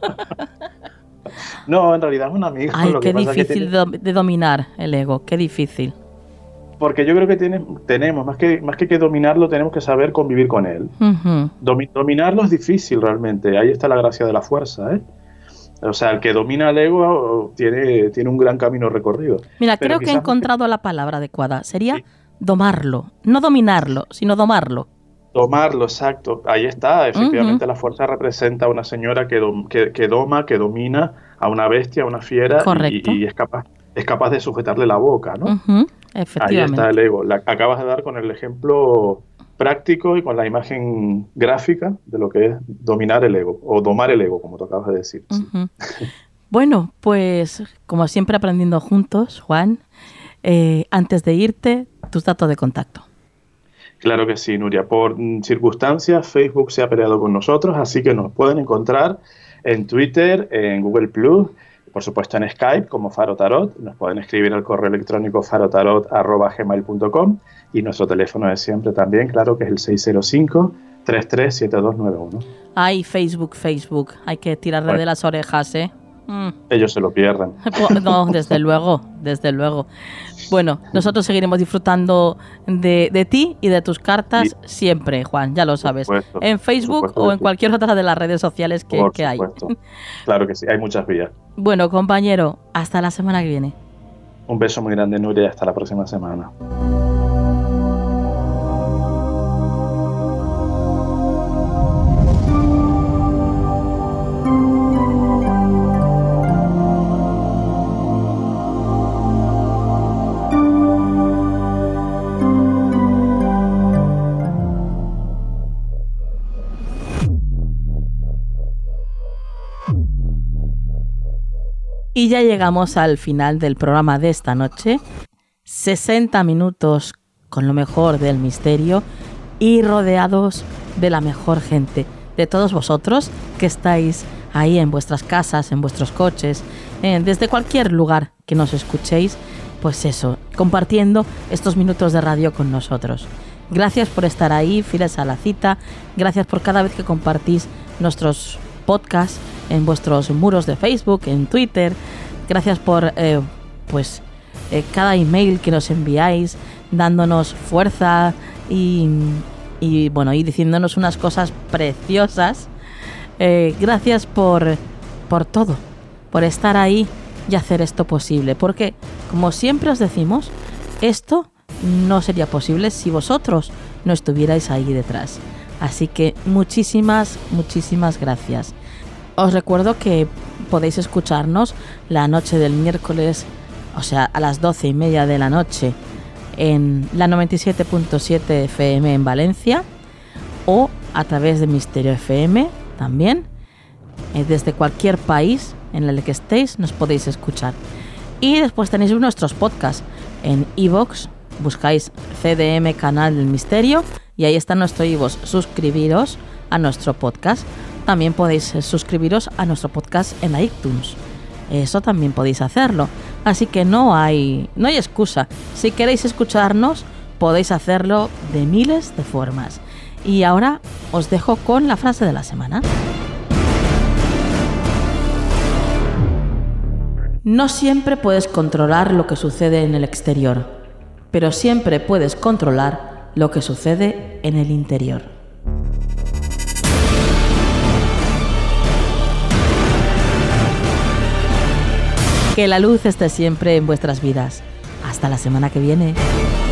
No, en realidad es un amigo. Ay, lo qué que pasa difícil que tiene... de dominar el ego, qué difícil. Porque yo creo que tiene, tenemos, más que, más que, que dominarlo, tenemos que saber convivir con él. Uh-huh. Domi- dominarlo es difícil realmente, ahí está la gracia de la fuerza, ¿eh? O sea, el que domina el ego tiene, tiene un gran camino recorrido. Mira, Pero creo que he encontrado la palabra adecuada. Sería sí. domarlo. No dominarlo, sino domarlo. Domarlo, exacto. Ahí está. Efectivamente, uh-huh. La fuerza representa a una señora que, dom- que, que doma, que domina a una bestia, a una fiera. Correcto. Y, y es capaz, es capaz de sujetarle la boca, ¿no? Uh-huh. Efectivamente. Ahí está el ego. La, acabas de dar con el ejemplo práctico y con la imagen gráfica de lo que es dominar el ego, o domar el ego, como tú acabas de decir. Uh-huh. Bueno, pues como siempre aprendiendo juntos, Juan, eh, antes de irte, tus datos de contacto. Claro que sí, Nuria. Por circunstancias, Facebook se ha peleado con nosotros, así que nos pueden encontrar en Twitter, en Google Plus, por supuesto en Skype como Faro Tarot. Nos pueden escribir al correo electrónico farotarot arroba gmail punto com y nuestro teléfono de siempre también, claro, que es el seis cero cinco, tres tres siete dos nueve uno. Ay, Facebook, Facebook. Hay que tirarle bueno. de las orejas, ¿eh? Mm. Ellos se lo pierden. No, desde luego, desde luego. Bueno, nosotros seguiremos disfrutando de, de ti y de tus cartas sí. siempre, Juan, ya lo sabes. Supuesto, en Facebook o en cualquier otra de las redes sociales que, que hay. Claro que sí, hay muchas vías. Bueno, compañero, hasta la semana que viene. Un beso muy grande, Nuria, y hasta la próxima semana. Y ya llegamos al final del programa de esta noche. sesenta minutos con lo mejor del misterio y rodeados de la mejor gente, de todos vosotros que estáis ahí en vuestras casas, en vuestros coches, eh, desde cualquier lugar que nos escuchéis, pues eso, compartiendo estos minutos de radio con nosotros. Gracias por estar ahí, fieles a la cita. Gracias por cada vez que compartís nuestros podcasts en vuestros muros de Facebook, en Twitter. Gracias por eh, pues eh, cada email que nos enviáis, dándonos fuerza y, y bueno, y diciéndonos unas cosas preciosas. Eh, gracias por, por todo, por estar ahí y hacer esto posible. Porque, como siempre os decimos, esto no sería posible si vosotros no estuvierais ahí detrás. Así que muchísimas, muchísimas gracias. Os recuerdo que podéis escucharnos la noche del miércoles, o sea, a las doce y media de la noche, en la noventa y siete punto siete F M en Valencia, o a través de Misterio F M también. Eh, desde cualquier país en el que estéis nos podéis escuchar. Y después tenéis nuestros podcasts en iVoox, buscáis C D M Canal del Misterio y ahí está nuestro iVoox. Suscribiros a nuestro podcast. También podéis suscribiros a nuestro podcast en iTunes. Eso también podéis hacerlo. Así que no hay, no hay excusa. Si queréis escucharnos, podéis hacerlo de miles de formas. Y ahora os dejo con la frase de la semana. No siempre puedes controlar lo que sucede en el exterior, pero siempre puedes controlar lo que sucede en el interior. Que la luz esté siempre en vuestras vidas. Hasta la semana que viene.